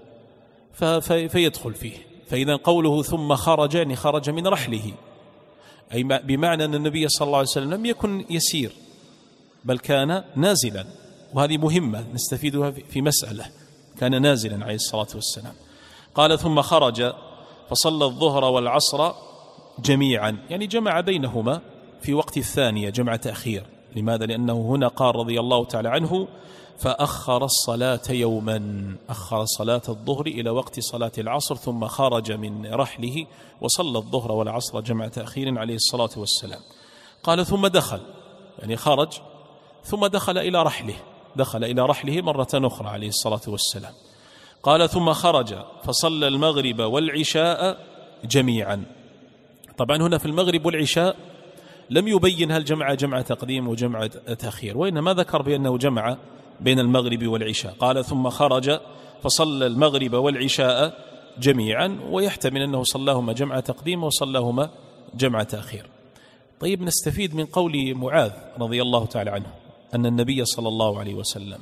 فيدخل فيه. فإذا قوله ثم خرج يعني خرج من رحله، أي بمعنى أن النبي صلى الله عليه وسلم لم يكن يسير بل كان نازلا، وهذه مهمة نستفيدها في مسألة، كان نازلا عليه الصلاة والسلام. قال: ثم خرج فصلى الظهر والعصر جميعا، يعني جمع بينهما في وقت الثانية جمع تأخير. لماذا؟ لأنه هنا قال رضي الله تعالى عنه: فأخر الصلاة يوما، أخر صلاة الظهر إلى وقت صلاة العصر، ثم خرج من رحله وصلى الظهر والعصر جمع تأخير عليه الصلاة والسلام. قال: ثم دخل، يعني خرج ثم دخل إلى رحله، دخل إلى رحله مرة أخرى عليه الصلاة والسلام. قال: ثم خرج فصلى المغرب والعشاء جميعا. طبعا هنا في المغرب والعشاء لم يبين هل جمع جمع تقديم وجمع تأخير، وإنما ذكر بأنه جمع بين المغرب والعشاء. قال: ثم خرج فصلى المغرب والعشاء جميعا، ويحتمل أنه صلاهما جمع تقديم وصلاهما جمع تأخير. طيب، نستفيد من قول معاذ رضي الله تعالى عنه أن النبي صلى الله عليه وسلم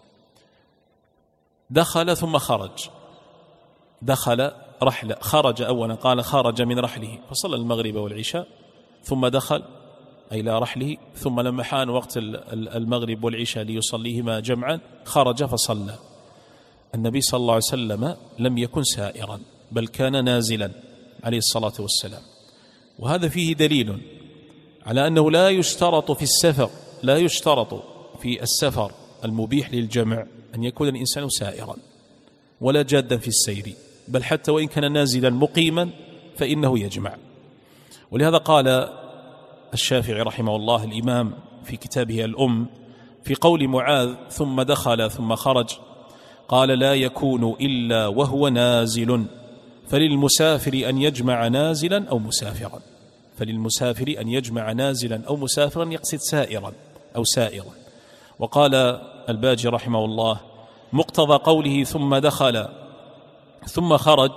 دخل ثم خرج، دخل رحلة، خرج أولا، قال خرج من رحله فصلى المغرب والعشاء، ثم دخل أي إلى رحله، ثم لما حان وقت المغرب والعشاء ليصليهما جمعا خرج فصلى. النبي صلى الله عليه وسلم لم يكن سائرا بل كان نازلا عليه الصلاة والسلام. وهذا فيه دليل على أنه لا يشترط في السفر لا يشترط في السفر المبيح للجمع أن يكون الإنسان سائرا، ولا جادا في السير، بل حتى وإن كان نازلا مقيما فإنه يجمع. ولهذا قال الشافعي رحمه الله الإمام في كتابه الأم في قول معاذ ثم دخل ثم خرج، قال لا يكون إلا وهو نازل، فللمسافر أن يجمع نازلا أو مسافرا، فللمسافر أن يجمع نازلا أو مسافرا، يقصد سائرا أو سائرا. وقال الباجي رحمه الله مقتضى قوله ثم دخل ثم خرج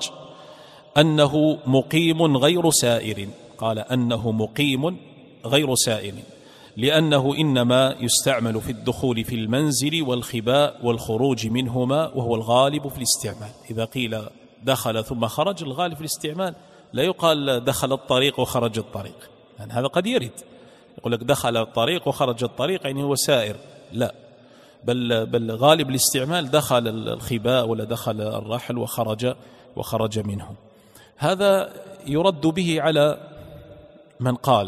أنه مقيم غير سائر، قال أنه مقيم غير سائر، لأنه إنما يستعمل في الدخول في المنزل والخباء والخروج منهما، وهو الغالب في الاستعمال. إذا قيل دخل ثم خرج الغالب في الاستعمال، لا يقال دخل الطريق وخرج الطريق، يعني هذا قد يرد يقول لك دخل الطريق وخرج الطريق يعني هو سائر، لا، بل بل غالب الاستعمال دخل الخباء ولا دخل الرحل وخرج وخرج منه. هذا يرد به على من قال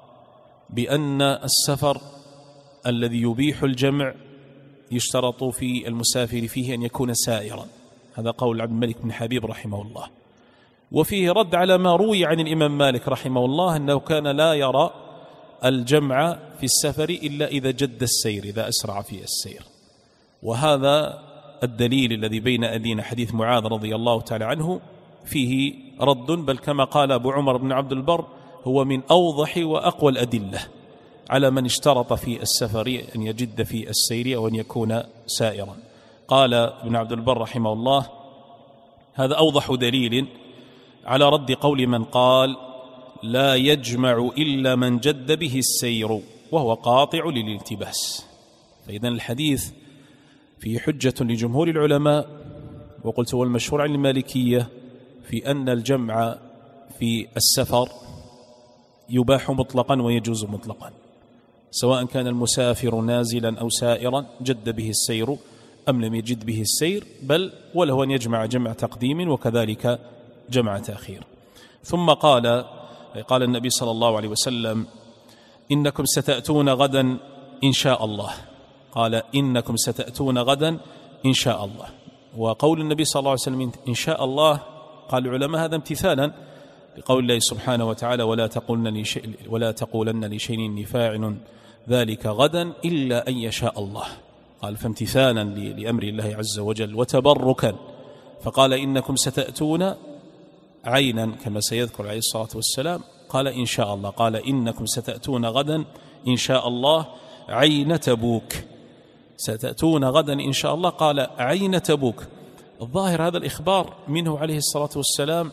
بأن السفر الذي يبيح الجمع يشترط في المسافر فيه أن يكون سائرا، هذا قول عبد الملك بن حبيب رحمه الله. وفيه رد على ما روي عن الإمام مالك رحمه الله أنه كان لا يرى الجمع في السفر إلا إذا جد السير، إذا أسرع في السير. وهذا الدليل الذي بين أيدينا حديث معاذ رضي الله تعالى عنه فيه رد، بل كما قال أبو عمر بن عبد البر هو من أوضح وأقوى الأدلة على من اشترط في السفر أن يجد في السير أو أن يكون سائرا. قال ابن عبد البر رحمه الله هذا أوضح دليل على رد قول من قال لا يجمع إلا من جد به السير، وهو قاطع للالتباس. فإذن الحديث فيه حجة لجمهور العلماء، وقلت هو المشهور عن المالكية في أن الجمع في السفر يباح مطلقا ويجوز مطلقا، سواء كان المسافر نازلا أو سائرا جد به السير أم لم يجد به السير، بل وله أن يجمع جمع تقديم وكذلك جمع تأخير. ثم قال قال النبي صلى الله عليه وسلم إنكم ستأتون غدا إن شاء الله، قال إنكم ستأتون غدا إن شاء الله. وقول النبي صلى الله عليه وسلم إن شاء الله قال العلماء هذا امتثالا لقول الله سبحانه وتعالى ولا تقولن لشيء ولا تقولن لشيء إني فاعل ذلك غدا إلا أن يشاء الله، قال فامتثالا لأمر الله عز وجل وتبركا، فقال إنكم ستأتون عينا كما سيذكر عليه الصلاة والسلام، قال إن شاء الله، قال إنكم ستأتون غدا إن شاء الله عين تبوك، ستأتون غدا إن شاء الله، قال عين تبوك. الظاهر هذا الإخبار منه عليه الصلاة والسلام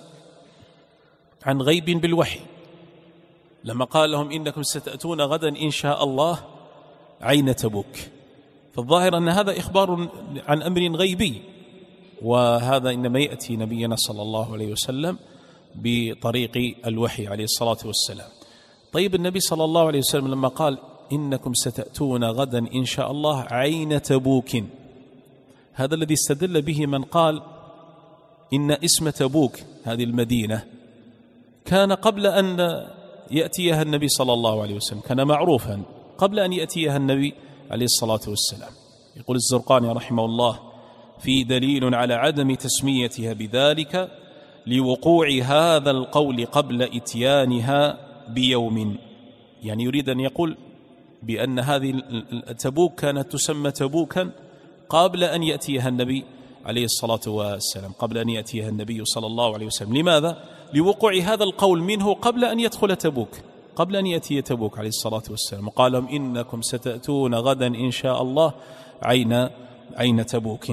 عن غيب بالوحي، لما قال لهم إنكم ستأتون غدا إن شاء الله عين تبوك، فالظاهر أن هذا إخبار عن أمر غيبي، وهذا إنما يأتي نبينا صلى الله عليه وسلم بطريق الوحي عليه الصلاة والسلام. طيب النبي صلى الله عليه وسلم لما قال إنكم ستأتون غدا إن شاء الله عين تبوك، هذا الذي استدل به من قال إن اسم تبوك هذه المدينة كان قبل أن يأتيها النبي صلى الله عليه وسلم، كان معروفا قبل أن يأتيها النبي عليه الصلاة والسلام. يقول الزرقاني رحمه الله في دليل على عدم تسميتها بذلك لوقوع هذا القول قبل إتيانها بيوم، يعني يريد أن يقول بأن هذه تبوك كانت تسمى تبوكا قبل أن يأتيها النبي عليه الصلاة والسلام، قبل أن يأتيها النبي صلى الله عليه وسلم. لماذا؟ لوقوع هذا القول منه قبل أن يدخل تبوك، قبل أن يأتي تبوك عليه الصلاة والسلام، وقال لهم إنكم ستأتون غدا إن شاء الله عين عين تبوك.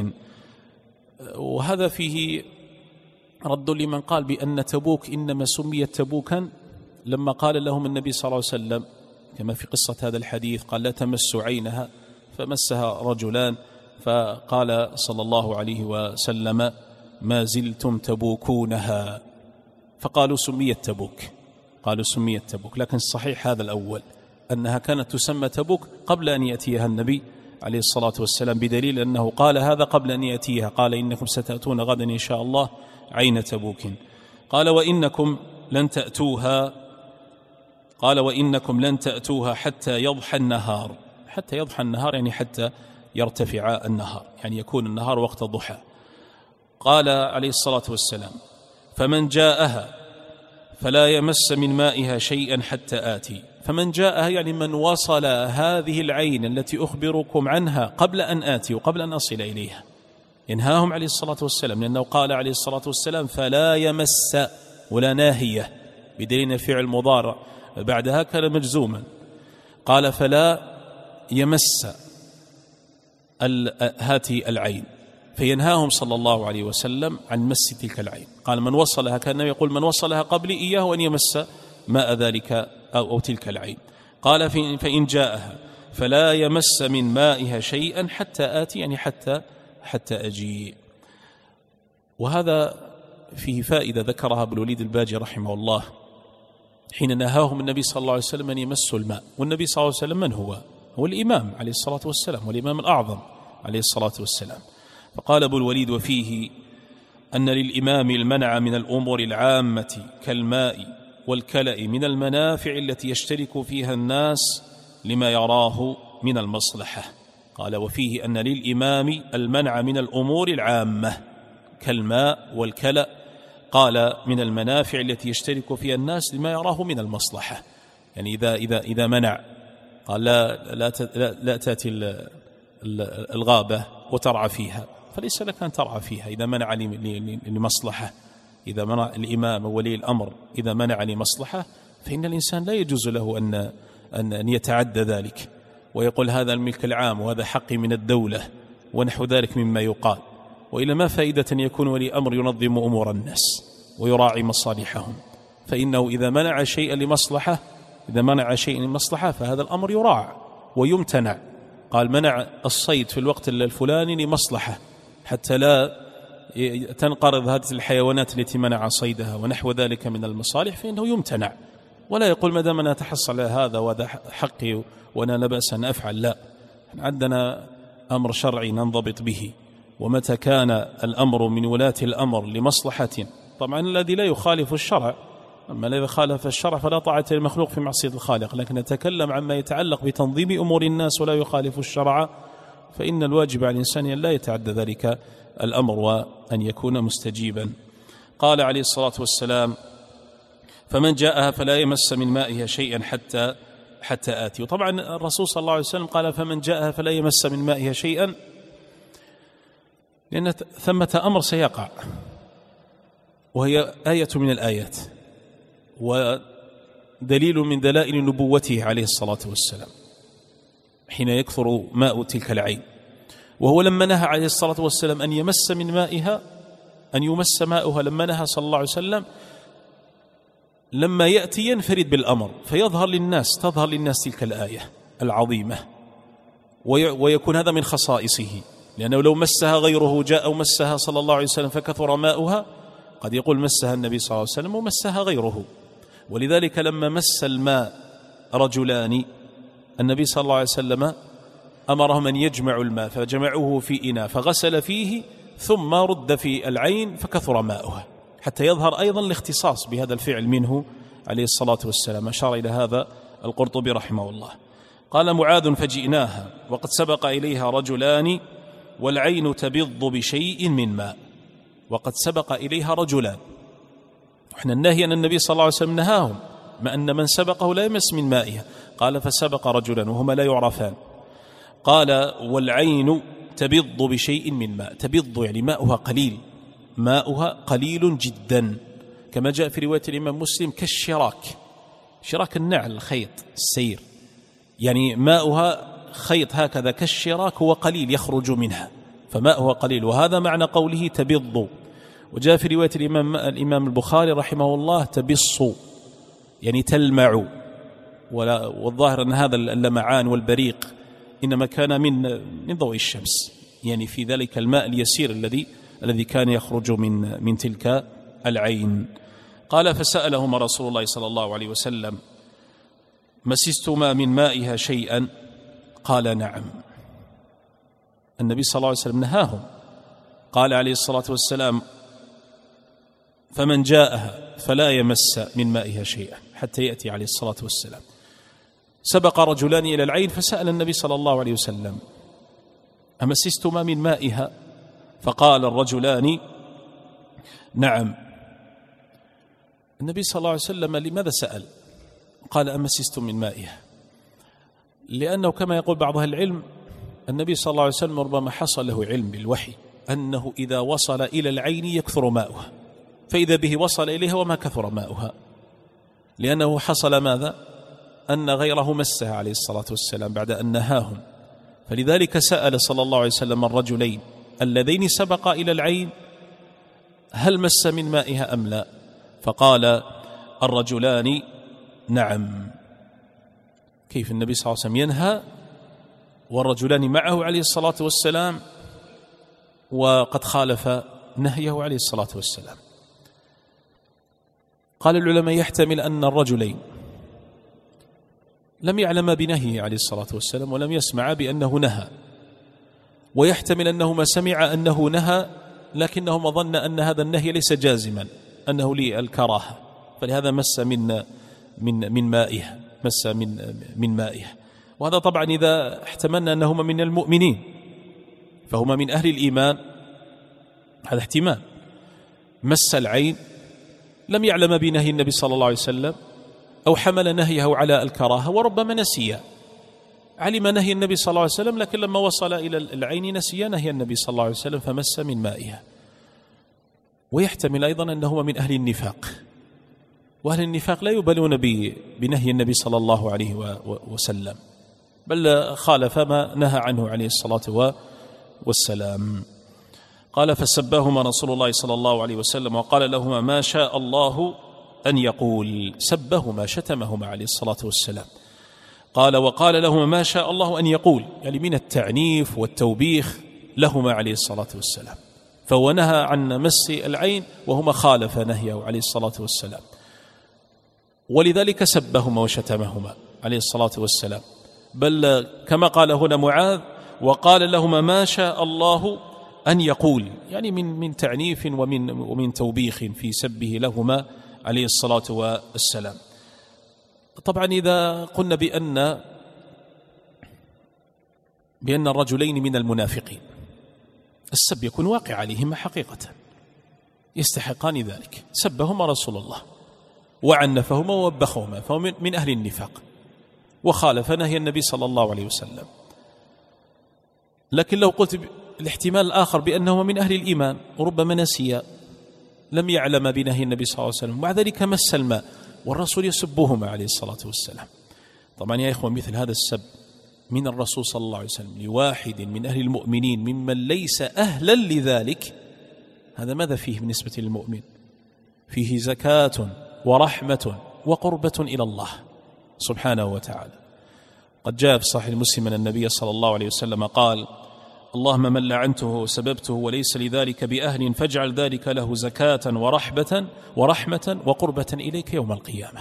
وهذا فيه رد لمن قال بأن تبوك إنما سميت تبوكا لما قال لهم النبي صلى الله عليه وسلم كما في قصة هذا الحديث، قال لا تمسوا عينها فمسها رجلان، فقال صلى الله عليه وسلم ما زلتم تبوكونها، فقالوا سميت تبوك، قالوا سميت تبوك. لكن الصحيح هذا الأول أنها كانت تسمى تبوك قبل أن يأتيها النبي عليه الصلاة والسلام، بدليل أنه قال هذا قبل أن يأتيها، قال إنكم ستأتون غدا إن شاء الله عين تبوك. قال وإنكم لن تأتوها، قال وإنكم لن تأتوها حتى يضحى النهار، حتى يضحى النهار يعني حتى يرتفع النهار، يعني يكون النهار وقت الضحى. قال عليه الصلاة والسلام: فمن جاءها فلا يمس من مائها شيئا حتى آتي. فمن جاءها يعني من وصل هذه العين التي أخبركم عنها قبل أن آتي وقبل أن أصل إليها، ينهاهم عليه الصلاة والسلام، لأنه قال عليه الصلاة والسلام: فلا يمس، ولا ناهية بدليل فعل مضارع بعدها كان مجزوما، قال فلا يمس هذه العين، فينهاهم صلى الله عليه وسلم عن مس تلك العين. قال: من وصلها، كان يقول: من وصلها قبلي إياه أن يمس ماء ذلك أو, أو تلك العين. قال: فإن جاءها فلا يمس من مائها شيئا حتى آتي، يعني حتى حتى أجيء. وهذا فيه فائدة ذكرها أبو الوليد الباجي رحمه الله حين نهاهم النبي صلى الله عليه وسلم أن يمسوا الماء. والنبي صلى الله عليه وسلم من هو؟ هو الإمام عليه الصلاة والسلام، والإمام الأعظم عليه الصلاة والسلام. فقال أبو الوليد: وفيه أن للإمام المنع من الأمور العامة كالماء والكلأ من المنافع التي يشترك فيها الناس لما يراه من المصلحة. قال: وفيه أن للإمام المنع من الأمور العامة كالماء والكلأ، قال من المنافع التي يشترك فيها الناس لما يراه من المصلحة. يعني إذا إذا إذا منع، قال: لا لا لا تأتي الغابة وترعى فيها، فليس لك أن ترعى فيها إذا منع لمصلحة. إذا منع الإمام ولي الأمر إذا منع لمصلحة، فإن الإنسان لا يجوز له أن أن يتعدى ذلك ويقول هذا الملك العام وهذا حقي من الدولة ونحو ذلك مما يقال. وإلى ما فائدة أن يكون ولي أمر ينظم أمور الناس ويراعي مصالحهم؟ فإنه إذا منع شيئا لمصلحة إذا منع شيئا لمصلحة فهذا الأمر يراعى ويمتنع. قال: منع الصيد في الوقت الفلاني لمصلحة حتى لا تنقرض هذه الحيوانات التي منع صيدها ونحو ذلك من المصالح، فإنه يمتنع، ولا يقول ما دام أنا أتحصل على هذا وهذا حقي وأنا لا بأس أن أفعل. لا، عندنا أمر شرعي ننضبط به، ومتى كان الأمر من ولاة الأمر لمصلحة، طبعا الذي لا يخالف الشرع، أما الذي خالف الشرع فلا طاعة للمخلوق في معصية الخالق، لكن نتكلم عما يتعلق بتنظيم أمور الناس ولا يخالف الشرع، فإن الواجب على الإنسان أن لا يتعدى ذلك الأمر وأن يكون مستجيبا. قال عليه الصلاة والسلام: فمن جاءها فلا يمس من مائها شيئا حتى حتى آتي. وطبعا الرسول صلى الله عليه وسلم قال: فمن جاءها فلا يمس من مائها شيئا، لأن ثمة أمر سيقع، وهي آية من الآيات ودليل من دلائل نبوته عليه الصلاة والسلام حين يكثر ماء تلك العين. وهو لما نهى عليه الصلاة والسلام أن يمس من مائها أن يمس ماؤها، لما نهى صلى الله عليه وسلم لما يأتي ينفرد بالأمر فيظهر للناس تظهر للناس تلك الآية العظيمة، ويكون هذا من خصائصه، لأنه لو مسها غيره جاء ومسها صلى الله عليه وسلم فكثر ماؤها، قد يقول مسها النبي صلى الله عليه وسلم ومسها غيره. ولذلك لما مس الماء رجلان النبي صلى الله عليه وسلم أمرهم أن يجمعوا الماء، فجمعوه في إناء فغسل فيه ثم رد في العين فكثر ماؤها، حتى يظهر أيضا الاختصاص بهذا الفعل منه عليه الصلاة والسلام. أشار إلى هذا القرطبي رحمه الله. قال: معاذ: فجئناها وقد سبق إليها رجلان والعين تبض بشيء من ماء. وقد سبق إليها رجلان، وإحنا النهي أن النبي صلى الله عليه وسلم نهاهم، ما أن من سبقه لا يمس من مائها. قال: فسبق رجلان وهما لا يعرفان. قال: والعين تبض بشيء من ماء. تبض يعني ماؤها قليل، ماؤها قليل جدا، كما جاء في رواية الإمام مسلم كالشراك، شراك النعل الخيط السير، يعني ماؤها خيط هكذا كالشراك، هو قليل يخرج منها، فماؤها قليل. وهذا معنى قوله تبض. وجاء في رواية الإمام, الإمام البخاري رحمه الله تبص، يعني تلمع، والظاهر أن هذا اللمعان والبريق إنما كان من من ضوء الشمس، يعني في ذلك الماء اليسير الذي الذي كان يخرج من من تلك العين. قال: فسألهما رسول الله صلى الله عليه وسلم: مسستما من مائها شيئا؟ قال: نعم. النبي صلى الله عليه وسلم نهاهم. قال عليه الصلاة والسلام: فمن جاءها فلا يمس من مائها شيئا حتى يأتي عليه الصلاة والسلام. سبق رجلان إلى العين فسأل النبي صلى الله عليه وسلم: أمسستما من مائها؟ فقال الرجلان: نعم. النبي صلى الله عليه وسلم لماذا سأل؟ قال أمسستم من مائها؟ لأنه كما يقول بعض أهل العلم النبي صلى الله عليه وسلم ربما حصل له علم بالوحي أنه إذا وصل إلى العين يكثر ماؤها، فإذا به وصل إليها وما كثر ماؤها، لأنه حصل ماذا؟ أن غيره مسها عليه الصلاة والسلام بعد أن نهاهم، فلذلك سأل صلى الله عليه وسلم الرجلين اللذين سبقا إلى العين هل مس من مائها أم لا؟ فقال الرجلان نعم. كيف النبي صلى الله عليه وسلم ينهى والرجلان معه عليه الصلاة والسلام وقد خالف نهيه عليه الصلاة والسلام؟ قال العلماء يحتمل أن الرجلين لم يعلم بنهيه عليه الصلاة والسلام ولم يسمع بأنه نهى، ويحتمل أنهما سمع أنه نهى لكنهما ظن أن هذا النهي ليس جازما، أنه للكراهة، فلهذا مس من من من مائها، مس من من مائها. وهذا طبعا إذا احتملنا أنهما من المؤمنين فهما من أهل الإيمان، هذا احتمال. مس العين لم يعلم بنهي النبي صلى الله عليه وسلم أو حمل نهيه على الكراهة، وربما نسي، علم نهي النبي صلى الله عليه وسلم لكن لما وصل إلى العين نسي نهي النبي صلى الله عليه وسلم فمس من مائها. ويحتمل أيضا أنهما من أهل النفاق، وأهل النفاق لا يبالون بنهي النبي صلى الله عليه وسلم، بل خالف ما نهى عنه عليه الصلاة والسلام. قال فسباهما رسول الله صلى الله عليه وسلم وقال لهما ما شاء الله أن يقول. سبهما، شتمهما عليه الصلاة والسلام. قال وقال لهما ما شاء الله أن يقول، يعني من التعنيف والتوبيخ لهما عليه الصلاة والسلام، فهو نهى عن مس العين وهما خالف نهيه عليه الصلاة والسلام، ولذلك سبهما وشتمهما عليه الصلاة والسلام. بل كما قال هنا معاذ وقال لهما ما شاء الله أن يقول، يعني من من تعنيف ومن ومن توبيخ في سبه لهما عليه الصلاة والسلام. طبعا إذا قلنا بأن بأن الرجلين من المنافقين السب يكون واقع عليهما حقيقة، يستحقان ذلك، سبهما رسول الله وعنفهما ووبخهما، فهو من أهل النفاق وخالف نهي النبي صلى الله عليه وسلم. لكن لو قلت الاحتمال الآخر بأنهما من أهل الإيمان وربما نسيا، لم يعلم بنهي النبي صلى الله عليه وسلم، ومع ذلك مس الماء والرسول يسبهما عليه الصلاة والسلام. طبعا يا إخوة مثل هذا السب من الرسول صلى الله عليه وسلم لواحد من أهل المؤمنين ممن ليس أهلا لذلك، هذا ماذا فيه بالنسبة للمؤمن؟ فيه زكاة ورحمة وقربة إلى الله سبحانه وتعالى. قد جاء في صحيح مسلم أن النبي صلى الله عليه وسلم قال اللهم من لعنته وسببته وليس لذلك بأهل فاجعل ذلك له زكاة ورحبة ورحمة وقربة إليك يوم القيامة.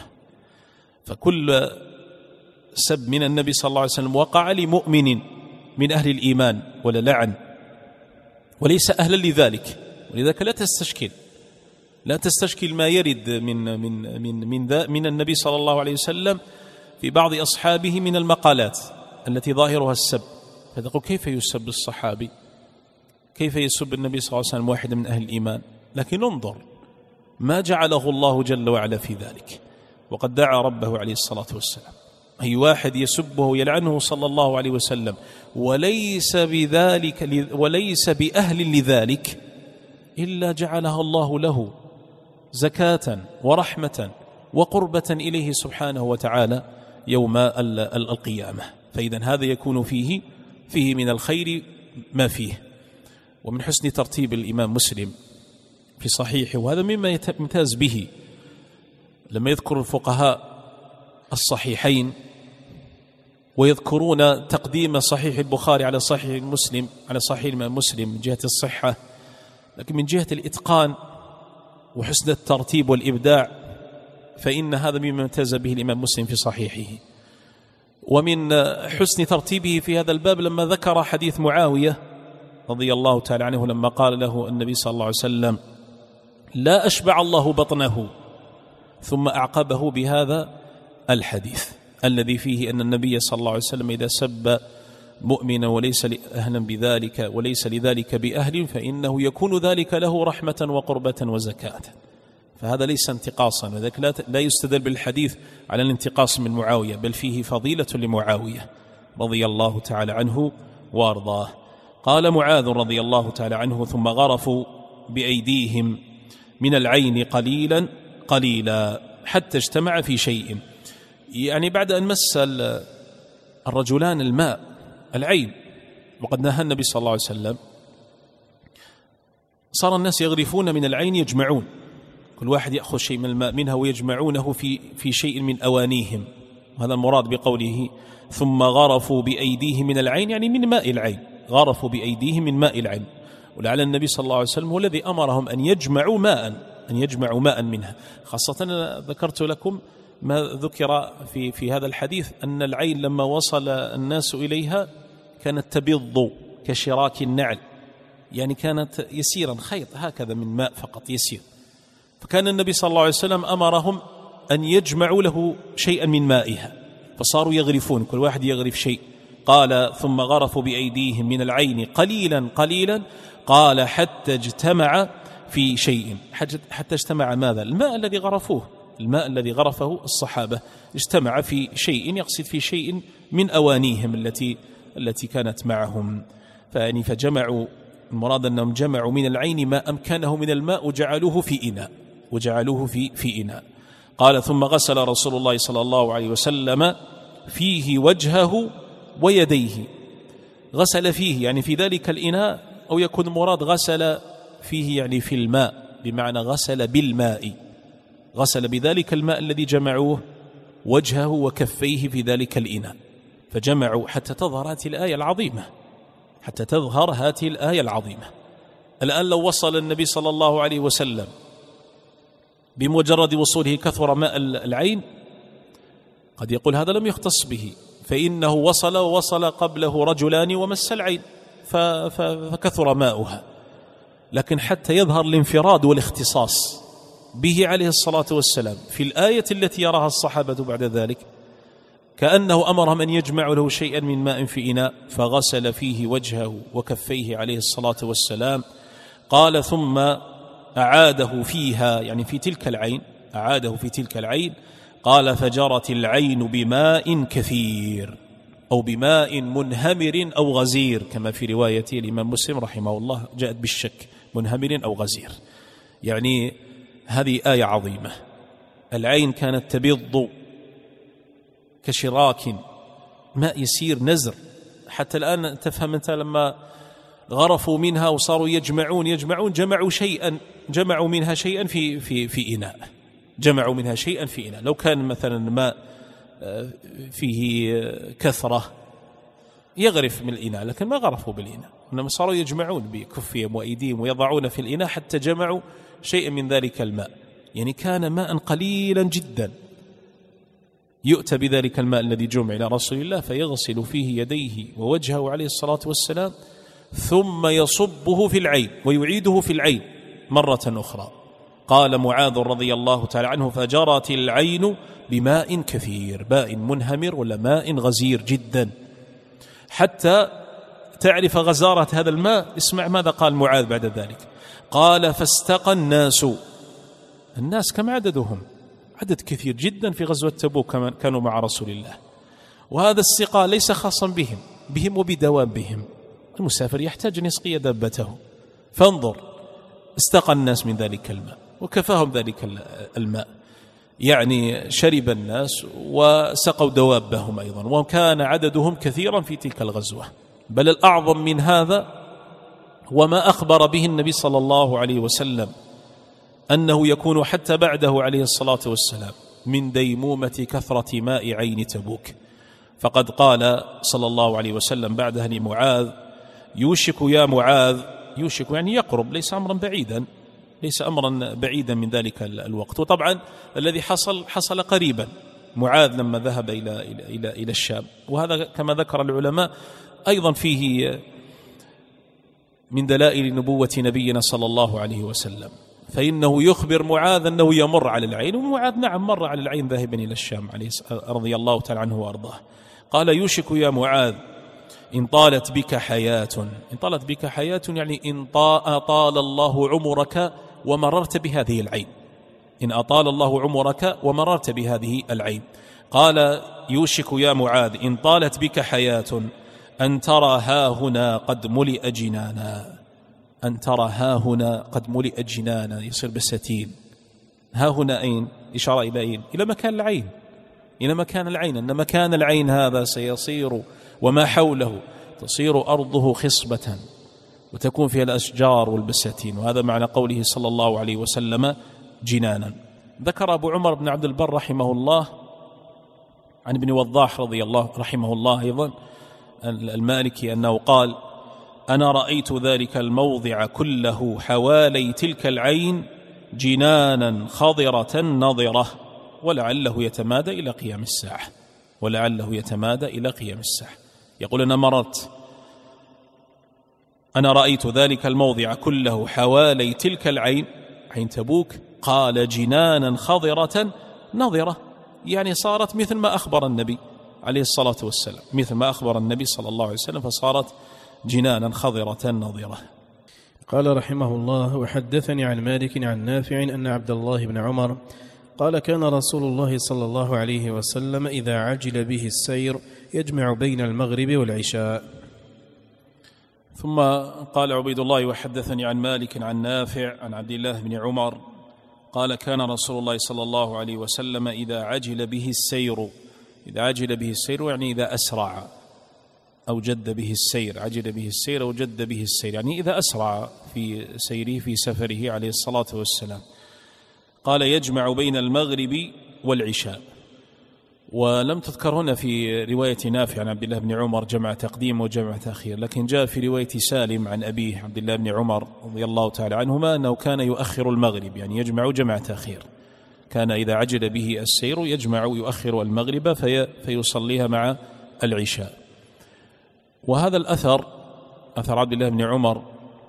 فكل سب من النبي صلى الله عليه وسلم وقع لمؤمن من أهل الإيمان ولا لعن وليس أهلا لذلك، ولذلك لا تستشكل لا تستشكل ما يرد من من من من, ذا من النبي صلى الله عليه وسلم في بعض أصحابه من المقالات التي ظاهرها السب، فتقول كيف يسب الصحابي، كيف يسب النبي صلى الله عليه وسلم واحد من أهل الإيمان؟ لكن انظر ما جعله الله جل وعلا في ذلك، وقد دعا ربه عليه الصلاة والسلام. أي واحد يسبه يلعنه صلى الله عليه وسلم وليس بذلك وليس بأهل لذلك إلا جعلها الله له زكاة ورحمة وقربة إليه سبحانه وتعالى يوم القيامة. فإذا هذا يكون فيه فيه من الخير ما فيه. ومن حسن ترتيب الإمام مسلم في صحيحه، وهذا مما يمتاز به لما يذكر الفقهاء الصحيحين ويذكرون تقديم صحيح البخاري على صحيح مسلم على صحيح الإمام مسلم من جهة الصحة، لكن من جهة الإتقان وحسن الترتيب والإبداع فإن هذا مما امتاز به الإمام مسلم في صحيحه. ومن حسن ترتيبه في هذا الباب لما ذكر حديث معاوية رضي الله تعالى عنه لما قال له النبي صلى الله عليه وسلم لا أشبع الله بطنه، ثم أعقبه بهذا الحديث الذي فيه أن النبي صلى الله عليه وسلم إذا سب مؤمنا وليس أهلا بذلك وليس لذلك بأهل فإنه يكون ذلك له رحمة وقربة وزكاة. فهذا ليس انتقاصا، وذلك لا يستدل بالحديث على الانتقاص من معاوية، بل فيه فضيلة لمعاوية رضي الله تعالى عنه وارضاه. قال معاذ رضي الله تعالى عنه: ثم غرفوا بأيديهم من العين قليلا قليلا حتى اجتمع في شيء. يعني بعد أن مس الرجلان الماء العين، وقد نهى النبي صلى الله عليه وسلم، صار الناس يغرفون من العين يجمعون، كل واحد يأخذ شيء من الماء منها ويجمعونه في في شيء من أوانيهم. هذا المراد بقوله ثم غرفوا بأيديهم من العين، يعني من ماء العين، غرفوا بأيديهم من ماء العين. ولعل النبي صلى الله عليه وسلم هو الذي أمرهم أن يجمعوا ماء أن يجمعوا ماء منها. خاصة ذكرت لكم ما ذكر في في هذا الحديث أن العين لما وصل الناس إليها كانت تبض كشراك النعل، يعني كانت يسيرا، خيط هكذا من ماء فقط يسير. فكان النبي صلى الله عليه وسلم أمرهم أن يجمعوا له شيئا من مائها، فصاروا يغرفون، كل واحد يغرف شيء. قال ثم غرفوا بأيديهم من العين قليلا قليلا، قال حتى اجتمع في شيء. حتى اجتمع ماذا؟ الماء الذي غرفوه، الماء الذي غرفه الصحابة اجتمع في شيء، يقصد في شيء من أوانيهم التي التي كانت معهم. فيعني فجمعوا، المراد أنهم جمعوا من العين ما أمكنه من الماء وجعلوه في إناء وجعلوه في في إناء. قال ثم غسل رسول الله صلى الله عليه وسلم فيه وجهه ويديه. غسل فيه يعني في ذلك الإناء، أو يكون مراد غسل فيه يعني في الماء، بمعنى غسل بالماء، غسل بذلك الماء الذي جمعوه وجهه وكفيه في ذلك الإناء. فجمعوا حتى تظهر هذه الآية العظيمة، حتى تظهر هذه الآية العظيمة. الآن لو وصل النبي صلى الله عليه وسلم بمجرد وصوله كثر ماء العين، قد يقول هذا لم يختص به، فإنه وصل ووصل قبله رجلان ومس العين فكثر ماؤها. لكن حتى يظهر الانفراد والاختصاص به عليه الصلاة والسلام في الآية التي يراها الصحابة بعد ذلك، كأنه أمرهم أن يجمعوا له شيئا من ماء في إناء، فغسل فيه وجهه وكفيه عليه الصلاة والسلام. قال ثم أعاده فيها، يعني في تلك العين، أعاده في تلك العين. قال فجرت العين بماء كثير أو بماء منهمر أو غزير، كما في رواية الإمام مسلم رحمه الله جاءت بالشك منهمر أو غزير. يعني هذه آية عظيمة. العين كانت تبض كشراك، ماء يسير نزر. حتى الآن تفهم أنت لما غرفوا منها وصاروا يجمعون يجمعون جمعوا شيئا، جمعوا منها شيئا في في في إناء، جمعوا منها شيئا في إناء. لو كان مثلا ماء فيه كثرة يغرف من الإناء، لكن ما غرفوا بالإناء، إنما صاروا يجمعون بكفهم وأيديهم ويضعون في الإناء حتى جمعوا شيئا من ذلك الماء. يعني كان ماء قليلا جدا، يؤتى بذلك الماء الذي جمع إلى رسول الله فيغسل فيه يديه ووجهه عليه الصلاة والسلام، ثم يصبه في العين ويعيده في العين مرة أخرى. قال معاذ رضي الله تعالى عنه فجرت العين بماء كثير، ماء منهمر ولا ماء غزير جدا. حتى تعرف غزارة هذا الماء، اسمع ماذا قال معاذ بعد ذلك. قال فاستقى الناس، الناس كم عددهم؟ عدد كثير جدا في غزوة تبوك كما كانوا مع رسول الله. وهذا السقاء ليس خاصا بهم بهم وبدوابهم، المسافر يحتاج أن يسقي دابته. فانظر، استقى الناس من ذلك الماء وكفاهم ذلك الماء، يعني شرب الناس وسقوا دوابهم أيضا، وكان عددهم كثيرا في تلك الغزوة. بل الأعظم من هذا وما أخبر به النبي صلى الله عليه وسلم أنه يكون حتى بعده عليه الصلاة والسلام من ديمومة كثرة ماء عين تبوك. فقد قال صلى الله عليه وسلم بعدها لمعاذ يوشك يا معاذ، يوشك يعني يقرب، ليس أمرا بعيدا، ليس أمرا بعيدا من ذلك الوقت. وطبعا الذي حصل حصل قريبا، معاذ لما ذهب إلى إلى إلى, إلى الشام. وهذا كما ذكر العلماء أيضا فيه من دلائل نبوة نبينا صلى الله عليه وسلم، فإنه يخبر معاذ أنه يمر على العين، ومعاذ نعم مر على العين ذاهبا إلى الشام عليه رضي الله تعالى عنه وأرضاه. قال يوشك يا معاذ إن طالت بك حياة، إن طالت بك حياة يعني إن أطال الله عمرك ومررت بهذه العين، إن أطال الله عمرك ومررت بهذه العين. قال يوشك يا معاذ إن طالت بك حياة أن ترى ها هنا قد ملئ جنانا، أن ترى ها هنا قد ملئ جنانا، يصير بستين. ها هنا أين؟ إشارة إلى أين؟ إلى مكان العين، إلى مكان العين، أن مكان العين هذا سيصير وما حوله تصير أرضه خصبة وتكون فيها الأشجار والبساتين، وهذا معنى قوله صلى الله عليه وسلم جنانا. ذكر أبو عمر بن عبد البر رحمه الله عن ابن وضاح رضي الله رحمه الله أيضا المالكي أنه قال أنا رأيت ذلك الموضع كله حوالي تلك العين جنانا خضرة نضرة ولعله يتمادى إلى قيام الساعة، ولعله يتمادى إلى قيام الساعة. يقول أنا مررت أنا رأيت ذلك الموضع كله حوالي تلك العين، عين تبوك، قال جنانا خضرة نضرة، يعني صارت مثل ما أخبر النبي عليه الصلاة والسلام، مثل ما أخبر النبي صلى الله عليه وسلم، فصارت جنانا خضرة نضرة. قال رحمه الله وحدثني عن مالك عن نافع أن عبد الله بن عمر قال كان رسول الله صلى الله عليه وسلم إذا عجل به السير يجمع بين المغرب والعشاء. ثم قال عبيد الله وحدثني عن مالك عن نافع عن عبد الله بن عمر قال كان رسول الله صلى الله عليه وسلم إذا عجل به السير، إذا عجل به السير يعني إذا أسرع أو جد به السير، عجل به السير أو جد به السير يعني إذا أسرع في سيره في سفره عليه الصلاة والسلام. قال يجمع بين المغرب والعشاء. ولم تذكر هنا في رواية نافع عن عبد الله بن عمر جمع تقديم وجمع تأخير، لكن جاء في رواية سالم عن أبيه عبد الله بن عمر رضي الله تعالى عنهما أنه كان يؤخر المغرب، يعني يجمع جمع تأخير، كان إذا عجل به السير يجمع يؤخر المغرب في فيصليها مع العشاء. وهذا الأثر أثر عبد الله بن عمر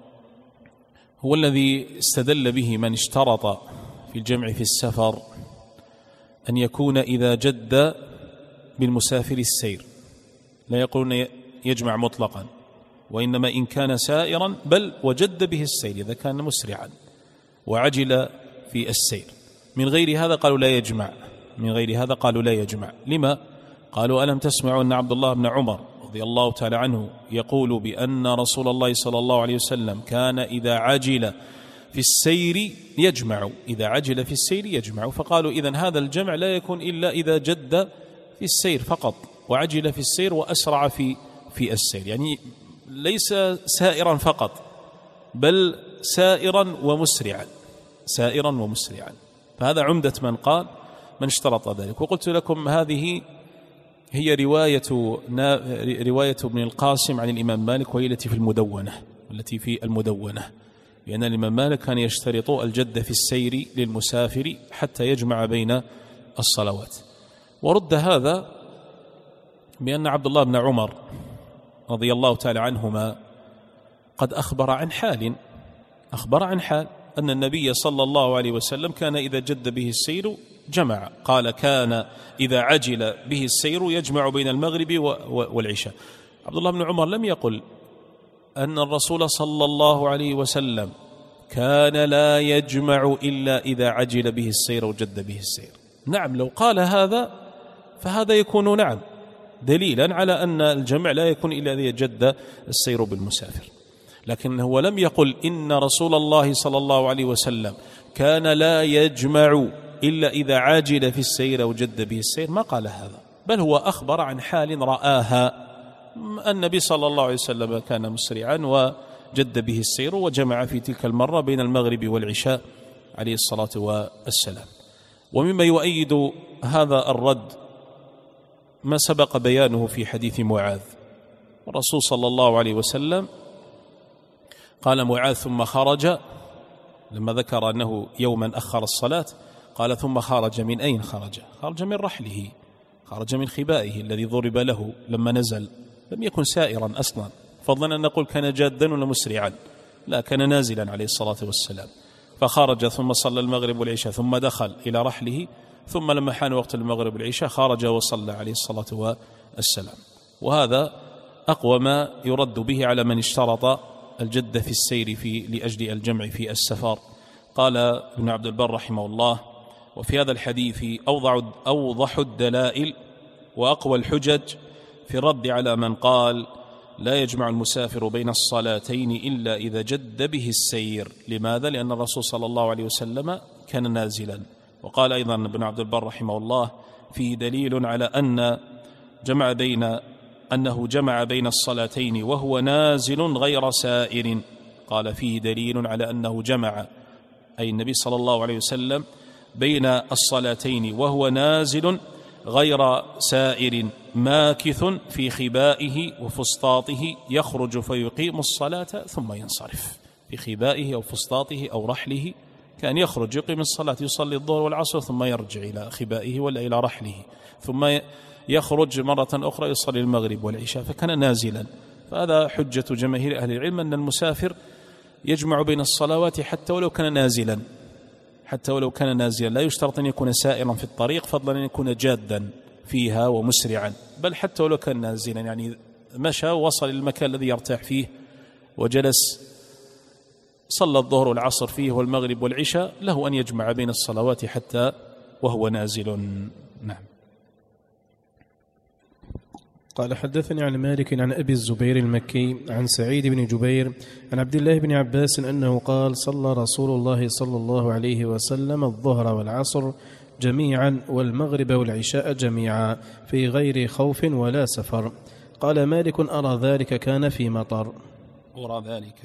هو الذي استدل به من اشترط في الجمع في السفر أن يكون إذا جد بالمسافر السير، لا يقولون يجمع مطلقا، وإنما إن كان سائرا بل وجد به السير إذا كان مسرعا وعجل في السير. من غير هذا قالوا لا يجمع، من غير هذا قالوا لا يجمع. لما؟ قالوا ألم تسمعوا أن عبد الله بن عمر رضي الله تعالى عنه يقول بأن رسول الله صلى الله عليه وسلم كان إذا عجل في السير يجمع، إذا عجل في السير يجمع، فقالوا إذن هذا الجمع لا يكون إلا إذا جد في السير فقط وعجل في السير وأسرع في في السير، يعني ليس سائرا فقط بل سائرا ومسرعا، سائرا ومسرعا. فهذا عمدة من قال من اشترط ذلك. وقلت لكم هذه هي رواية رواية ابن القاسم عن الإمام مالك، وهي التي في المدونة، والتي في المدونة، لأن الإمام مالك كان يشترط الجد في السير للمسافر حتى يجمع بين الصلوات. ورد هذا بأن عبد الله بن عمر رضي الله تعالى عنهما قد أخبر عن حال أخبر عن حال أن النبي صلى الله عليه وسلم كان إذا جد به السير جمع، قال كان إذا عجل به السير يجمع بين المغرب والعشاء. عبد الله بن عمر لم يقل أن الرسول صلى الله عليه وسلم كان لا يجمع إلا إذا عجل به السير وجد به السير. نعم لو قال هذا فهذا يكون نعم دليلا على أن الجمع لا يكون إلا إذا جد السير بالمسافر، لكن هو لم يقل إن رسول الله صلى الله عليه وسلم كان لا يجمع إلا إذا عاجل في السير وجد به السير، ما قال هذا، بل هو أخبر عن حال رآها. النبي صلى الله عليه وسلم كان مسرعا وجد به السير وجمع في تلك المرة بين المغرب والعشاء عليه الصلاة والسلام. ومما يؤيد هذا الرد ما سبق بيانه في حديث معاذ. الرسول صلى الله عليه وسلم قال معاذ ثم خرج، لما ذكر أنه يوما أخر الصلاة قال ثم خرج. من أين خرج؟ خرج من رحله، خرج من خبائه الذي ضرب له لما نزل، لم يكن سائرا أصلا، فضلا أن نقول كان جادا ولا مسرعا، لا كان نازلا عليه الصلاة والسلام. فخرج ثم صلى المغرب والعشاء ثم دخل إلى رحله، ثم لما حان وقت المغرب والعشاء خرج وصلى عليه الصلاة والسلام. وهذا أقوى ما يرد به على من اشترط الجد في السير في لأجل الجمع في السفر. قال ابن عبد البر رحمه الله: وفي هذا الحديث أوضع أوضح الدلائل وأقوى الحجج في الرد على من قال لا يجمع المسافر بين الصلاتين إلا إذا جد به السير. لماذا؟ لأن الرسول صلى الله عليه وسلم كان نازلا. وقال أيضا ابن عبد البر رحمه الله: فيه دليل على أن جمع بين أنه جمع بين الصلاتين وهو نازل غير سائر. قال: فيه دليل على أنه جمع، أي النبي صلى الله عليه وسلم، بين الصلاتين وهو نازل غير سائر ماكث في خبائه وفسطاطه يخرج فيقيم الصلاة ثم ينصرف. في خبائه أو فسطاطه أو رحله كان يخرج يقيم الصلاة، يصلي الظهر والعصر ثم يرجع إلى خبائه ولا إلى رحله، ثم يخرج مرة أخرى يصلي المغرب والعشاء، فكان نازلا. فهذا حجة جماهير أهل العلم أن المسافر يجمع بين الصلوات حتى ولو كان نازلا، حتى ولو كان نازلا، لا يشترط أن يكون سائرا في الطريق فضلا أن يكون جادا فيها ومسرعا، بل حتى ولو كان نازلا، يعني مشى ووصل إلى المكان الذي يرتاح فيه وجلس صلى الظهر والعصر فيه والمغرب والعشاء، له أن يجمع بين الصلوات حتى وهو نازل. نعم. قال: حدثني عن مالك عن أبي الزبير المكي عن سعيد بن جبير عن عبد الله بن عباس أنه قال: صلى رسول الله صلى الله عليه وسلم الظهر والعصر جميعا والمغرب والعشاء جميعا في غير خوف ولا سفر. قال مالك: أرى ذلك كان في مطر. أرى ذلك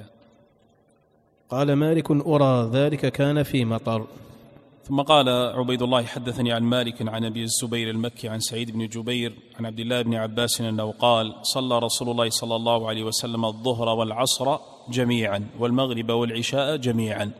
قال مالك: أرى ذلك كان في مطر. ثم قال عبيد الله: حدثني عن مالك عن أبي الزبير المكي عن سعيد بن جبير عن عبد الله بن عباس أنه قال: صلى رسول الله صلى الله عليه وسلم الظهر والعصر جميعا والمغرب والعشاء جميعا.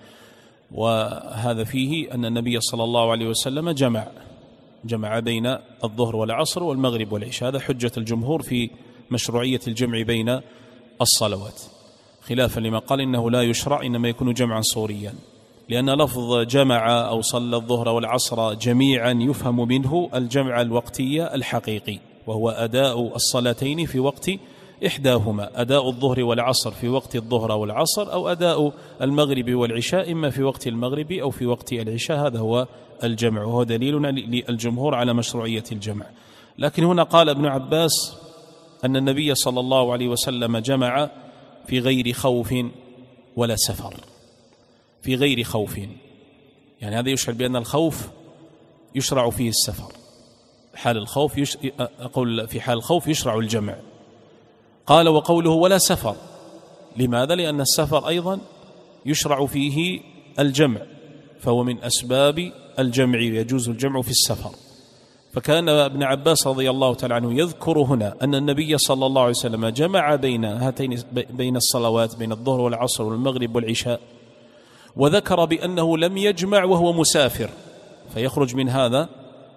وهذا فيه أن النبي صلى الله عليه وسلم جمع جمع بين الظهر والعصر والمغرب والعشاء. هذا حجة الجمهور في مشروعية الجمع بين الصلوات، خلافا لما قال إنه لا يشرع، إنما يكون جمعا صوريا، لأن لفظ جمع أو صلى الظهر والعصر جميعا يفهم منه الجمع الوقتي الحقيقي، وهو أداء الصلاتين في وقت إحداهما، أداء الظهر والعصر في وقت الظهر والعصر، أو أداء المغرب والعشاء إما في وقت المغرب أو في وقت العشاء. هذا هو الجمع، وهو دليل للجمهور على مشروعية الجمع. لكن هنا قال ابن عباس أن النبي صلى الله عليه وسلم جمع في غير خوف ولا سفر. في غير خوف، يعني هذا يشعر بأن الخوف يشرع فيه السفر. حال الخوف يش... أقول في حال الخوف يشرع الجمع. قال: وقوله ولا سفر، لماذا؟ لأن السفر أيضا يشرع فيه الجمع، فهو من أسباب الجمع، يجوز الجمع في السفر. فكان ابن عباس رضي الله تعالى عنه يذكر هنا أن النبي صلى الله عليه وسلم جمع بين هاتين بين الصلوات، بين الظهر والعصر والمغرب والعشاء، وذكر بأنه لم يجمع وهو مسافر، فيخرج من هذا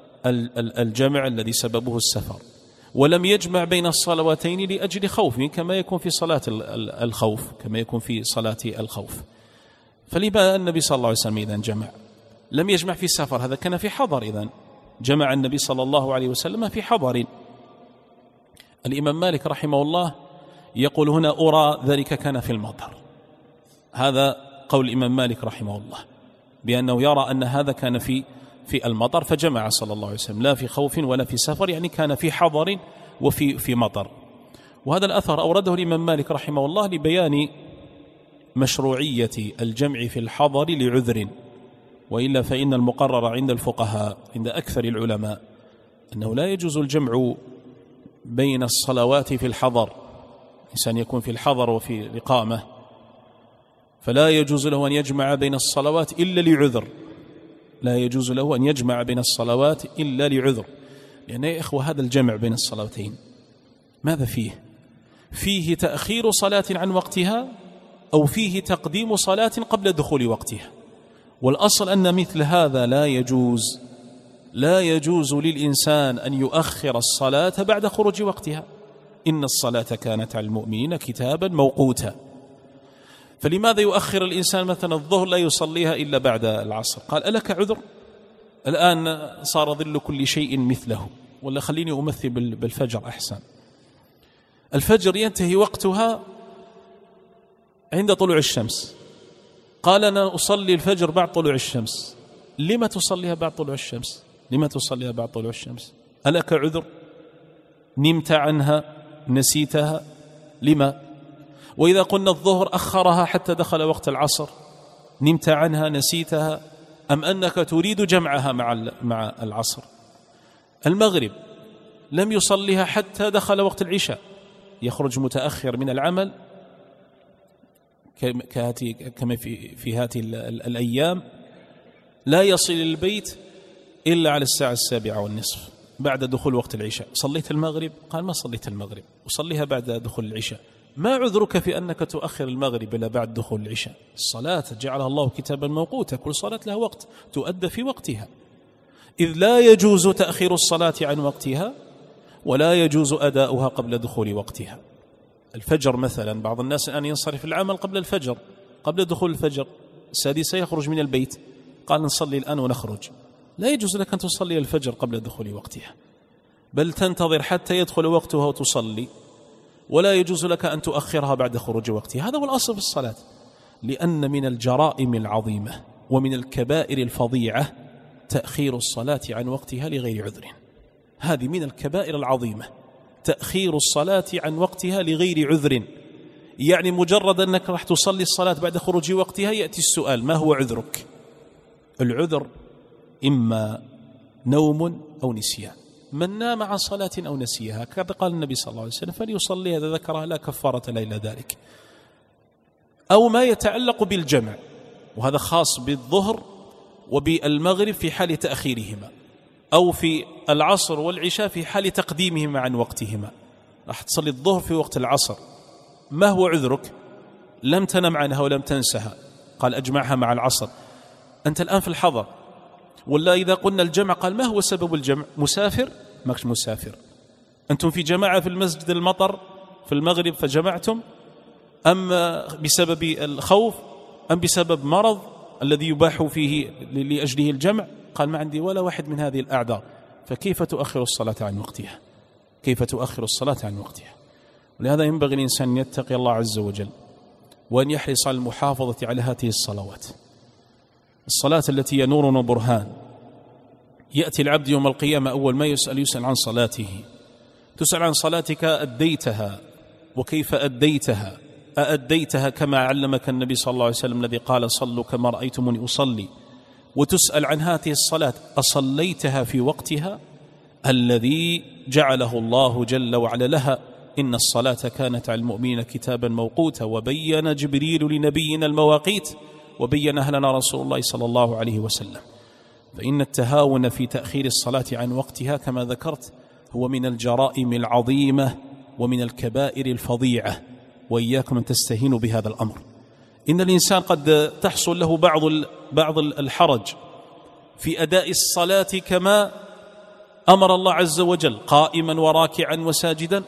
الجمع الذي سببه السفر. ولم يجمع بين الصلواتين لأجل خوف، كما يكون في صلاة الخوف كما يكون في صلاة الخوف. فلما النبي صلى الله عليه وسلم إذن جمع لم يجمع في السفر؟ هذا كان في حضر، إذن جمع النبي صلى الله عليه وسلم في حضر. الإمام مالك رحمه الله يقول هنا: أرى ذلك كان في المطر. هذا قول الإمام مالك رحمه الله، بأنه يرى أن هذا كان في في المطر، فجمع صلى الله عليه وسلم لا في خوف ولا في سفر، يعني كان في حضر وفي في مطر. وهذا الأثر أورده الإمام مالك رحمه الله لبيان مشروعية الجمع في الحضر لعذر، وإلا فإن المقرر عند الفقهاء عند أكثر العلماء أنه لا يجوز الجمع بين الصلوات في الحضر. إنسان يكون في الحضر وفي الإقامة فلا يجوز له أن يجمع بين الصلوات إلا لعذر، لا يجوز له أن يجمع بين الصلوات إلا لعذر. لأن يا إخوة هذا الجمع بين الصلاتين ماذا فيه؟ فيه تأخير صلاة عن وقتها أو فيه تقديم صلاة قبل دخول وقتها. والأصل أن مثل هذا لا يجوز، لا يجوز للإنسان أن يؤخر الصلاة بعد خروج وقتها. إن الصلاة كانت على المؤمنين كتابا موقوتا. فلماذا يؤخر الإنسان مثلا الظهر لا يصليها إلا بعد العصر؟ قال: ألك عذر؟ الآن صار ظل كل شيء مثله، ولا خليني أمثل بالفجر أحسن. الفجر ينتهي وقتها عند طلوع الشمس، قال أنا أصلي الفجر بعد طلوع الشمس. لما تصليها بعد طلوع الشمس؟ لما تصليها بعد طلوع الشمس؟ ألك عذر؟ نمت عنها؟ نسيتها؟ لما؟ وإذا قلنا الظهر أخرها حتى دخل وقت العصر، نمت عنها؟ نسيتها؟ أم أنك تريد جمعها مع مع العصر؟ المغرب لم يصليها حتى دخل وقت العشاء، يخرج متأخر من العمل كما في في هذه الأيام، لا يصل البيت إلا على الساعة السابعة والنصف بعد دخول وقت العشاء. صليت المغرب؟ قال ما صليت المغرب، وصليها بعد دخول العشاء. ما عذرك في أنك تؤخر المغرب إلى بعد دخول العشاء؟ الصلاة جعلها الله كتابا موقوتا، كل صلاة لها وقت تؤدى في وقتها، إذ لا يجوز تأخير الصلاة عن وقتها ولا يجوز أداؤها قبل دخول وقتها. الفجر مثلا، بعض الناس الآن ينصرف العمل قبل الفجر، قبل دخول الفجر، السادسة يخرج من البيت، قال نصلي الآن ونخرج. لا يجوز لك أن تصلي الفجر قبل دخول وقتها، بل تنتظر حتى يدخل وقتها وتصلي، ولا يجوز لك أن تؤخرها بعد خروج وقتها. هذا هو الأصل في الصلاة، لأن من الجرائم العظيمة ومن الكبائر الفظيعة تأخير الصلاة عن وقتها لغير عذر. هذه من الكبائر العظيمة، تأخير الصلاة عن وقتها لغير عذر. يعني مجرد أنك راح تصلي الصلاة بعد خروج وقتها يأتي السؤال ما هو عذرك؟ العذر إما نوم أو نسيان. من نام عن صلاة أو نسيها كذا قال النبي صلى الله عليه وسلم فليصلي إذا ذكرها لا كفارة له إلا ذلك. أو ما يتعلق بالجمع، وهذا خاص بالظهر وبالمغرب في حال تأخيرهما، أو في العصر والعشاء في حال تقديمهما عن وقتهما. راح تصلي الظهر في وقت العصر، ما هو عذرك؟ لم تنم عنها ولم تنسها، قال أجمعها مع العصر. أنت الآن في الحضر، ولا إذا قلنا الجمع قال ما هو سبب الجمع؟ مسافر؟ ماكش مسافر. أنتم في جماعة في المسجد المطر في المغرب فجمعتم، أم بسبب الخوف، أم بسبب مرض الذي يباح فيه لأجله الجمع؟ قال ما عندي ولا واحد من هذه الأعذار، فكيف تؤخر الصلاة عن وقتها؟ كيف تؤخر الصلاة عن وقتها؟ ولهذا ينبغي الإنسان أن يتقي الله عز وجل وأن يحرص على المحافظة على هذه الصلوات. الصلاة التي هي نور وبرهان. يأتي العبد يوم القيامة أول ما يسأل يسأل عن صلاته، تسأل عن صلاتك أديتها وكيف أديتها، أأديتها كما علمك النبي صلى الله عليه وسلم الذي قال صلوا كما رأيتموني أصلي، وتسأل عن هذه الصلاة أصليتها في وقتها الذي جعله الله جل وعلا لها، إن الصلاة كانت على المؤمنين كتابا موقوتا، وبين جبريل لنبينا المواقيت وبينها لنا رسول الله صلى الله عليه وسلم. فإن التهاون في تأخير الصلاة عن وقتها كما ذكرت هو من الجرائم العظيمة ومن الكبائر الفظيعة، وإياكم أن تستهينوا بهذا الأمر. إن الإنسان قد تحصل له بعض بعض الحرج في أداء الصلاة كما أمر الله عز وجل قائما وراكعا وساجدا،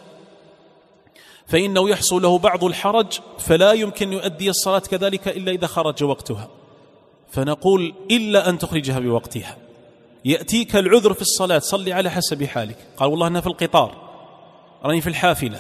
فإنه يحصل له بعض الحرج فلا يمكن يؤدي الصلاة كذلك إلا إذا خرج وقتها، فنقول إلا أن تخرجها بوقتها. يأتيك العذر في الصلاة، صلي على حسب حالك. قال والله أنا في القطار، راني في الحافلة،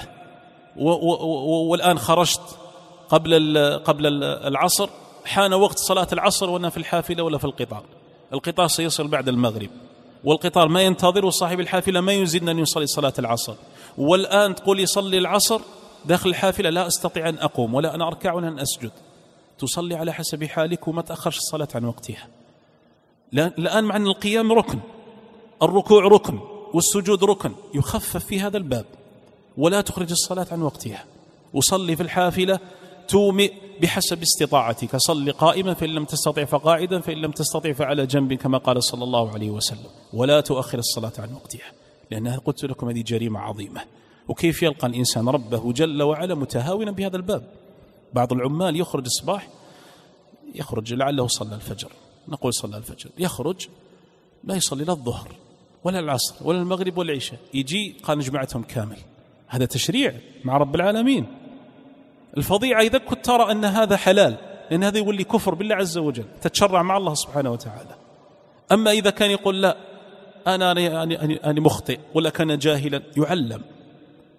والآن خرجت قبل قبل العصر، حان وقت صلاة العصر وأنا في الحافلة ولا في القطار. القطار سيصل بعد المغرب، والقطار ما ينتظر، صاحب الحافلة ما يزيدنا أن يصلي صلاة العصر، والآن تقول يصلي العصر داخل الحافلة لا أستطيع أن أقوم ولا أنا أركع ولا أن أسجد. تصلي على حسب حالك وما تأخرش الصلاة عن وقتها. الآن مع أن القيام ركن، الركوع ركن، والسجود ركن، يخفف في هذا الباب، ولا تخرج الصلاة عن وقتها. وصلي في الحافلة تومئ بحسب استطاعتك، صلي قائما فإن لم تستطع فقاعدا، فإن لم تستطع فعلى جنب كما قال صلى الله عليه وسلم، ولا تؤخر الصلاة عن وقتها، لأنها قلت لكم هذه جريمة عظيمة. وكيف يلقى الإنسان ربه جل وعلا متهاونا بهذا الباب؟ بعض العمال يخرج الصباح، يخرج لعله صلى الفجر، نقول صلى الفجر، يخرج لا يصلي لا الظهر ولا العصر ولا المغرب ولا العشاء، يجي قال جمعتهم كامل. هذا تشريع مع رب العالمين. الفظيعة إذا كنت ترى أن هذا حلال، لأن هذا يولي كفر بالله عز وجل، تتشرع مع الله سبحانه وتعالى. أما إذا كان يقول لا أنا أنا مخطئ ولا كان جاهلا، يعلم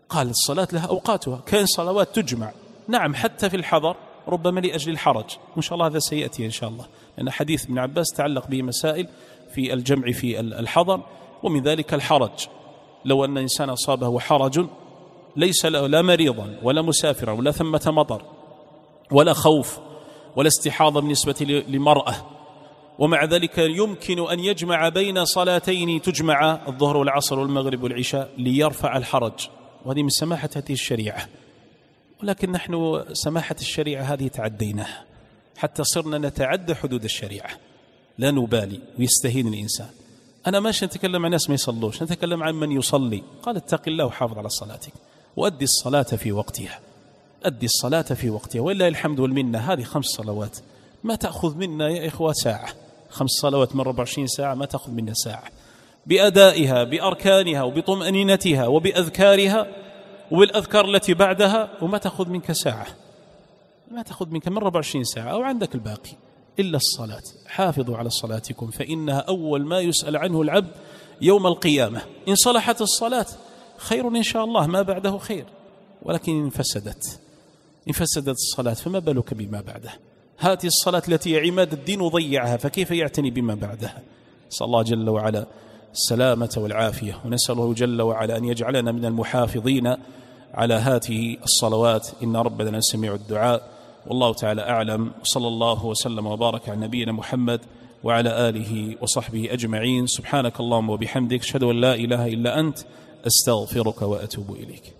قال الصلاة لها أوقاتها، كان صلوات تجمع، نعم حتى في الحضر ربما لأجل الحرج، وإن شاء الله هذا سيأتي إن شاء الله، لأن حديث ابن عباس تعلق به مسائل في الجمع في الحضر، ومن ذلك الحرج. لو أن إنسان أصابه حرج ليس له لا مريضا ولا مسافرا ولا ثمة مطر ولا خوف ولا استحاضة بالنسبة لمرأة، ومع ذلك يمكن أن يجمع بين صلاتين تجمع الظهر والعصر والمغرب والعشاء ليرفع الحرج، وهذه من سماحة هذه الشريعة. ولكن نحن سماحة الشريعة هذه تعديناها حتى صرنا نتعدى حدود الشريعة، لا نبالي ويستهين الإنسان. أنا ماشي نتكلم عن ناس ما يصلوش، نتكلم عن من يصلي. قال اتق الله وحافظ على صلاتك وأدي الصلاة في وقتها، أدي الصلاة في وقتها، ولله الحمد والمنة. هذه خمس صلوات ما تأخذ منا يا إخوة ساعة، خمس صلوات من أربع وعشرين ساعة ما تأخذ منا ساعة، بأدائها بأركانها وبطمأنينتها وبأذكارها وبالأذكار التي بعدها، وما تأخذ منك ساعة، ما تأخذ منك من أربع وعشرين ساعة أو عندك الباقي إلا الصلاة. حافظوا على صلاتكم فإنها أول ما يسأل عنه العبد يوم القيامة. إن صلحت الصلاة خير إن شاء الله، ما بعده خير، ولكن إن فسدت إن فسدت الصلاة فما بالك بما بعدها. هذه الصلاة التي هي عماد الدين وضيعها، فكيف يعتني بما بعدها؟ نسأل الله جل وعلا السلامة والعافية، ونسأله جل وعلا أن يجعلنا من المحافظين على هذه الصلوات، إن ربنا سميع الدعاء. والله تعالى أعلم، صلى الله وسلم وبارك على نبينا محمد وعلى آله وصحبه أجمعين. سبحانك اللهم وبحمدك، أشهد أن لا إله إلا أنت، أستغفرك وأتوب إليك.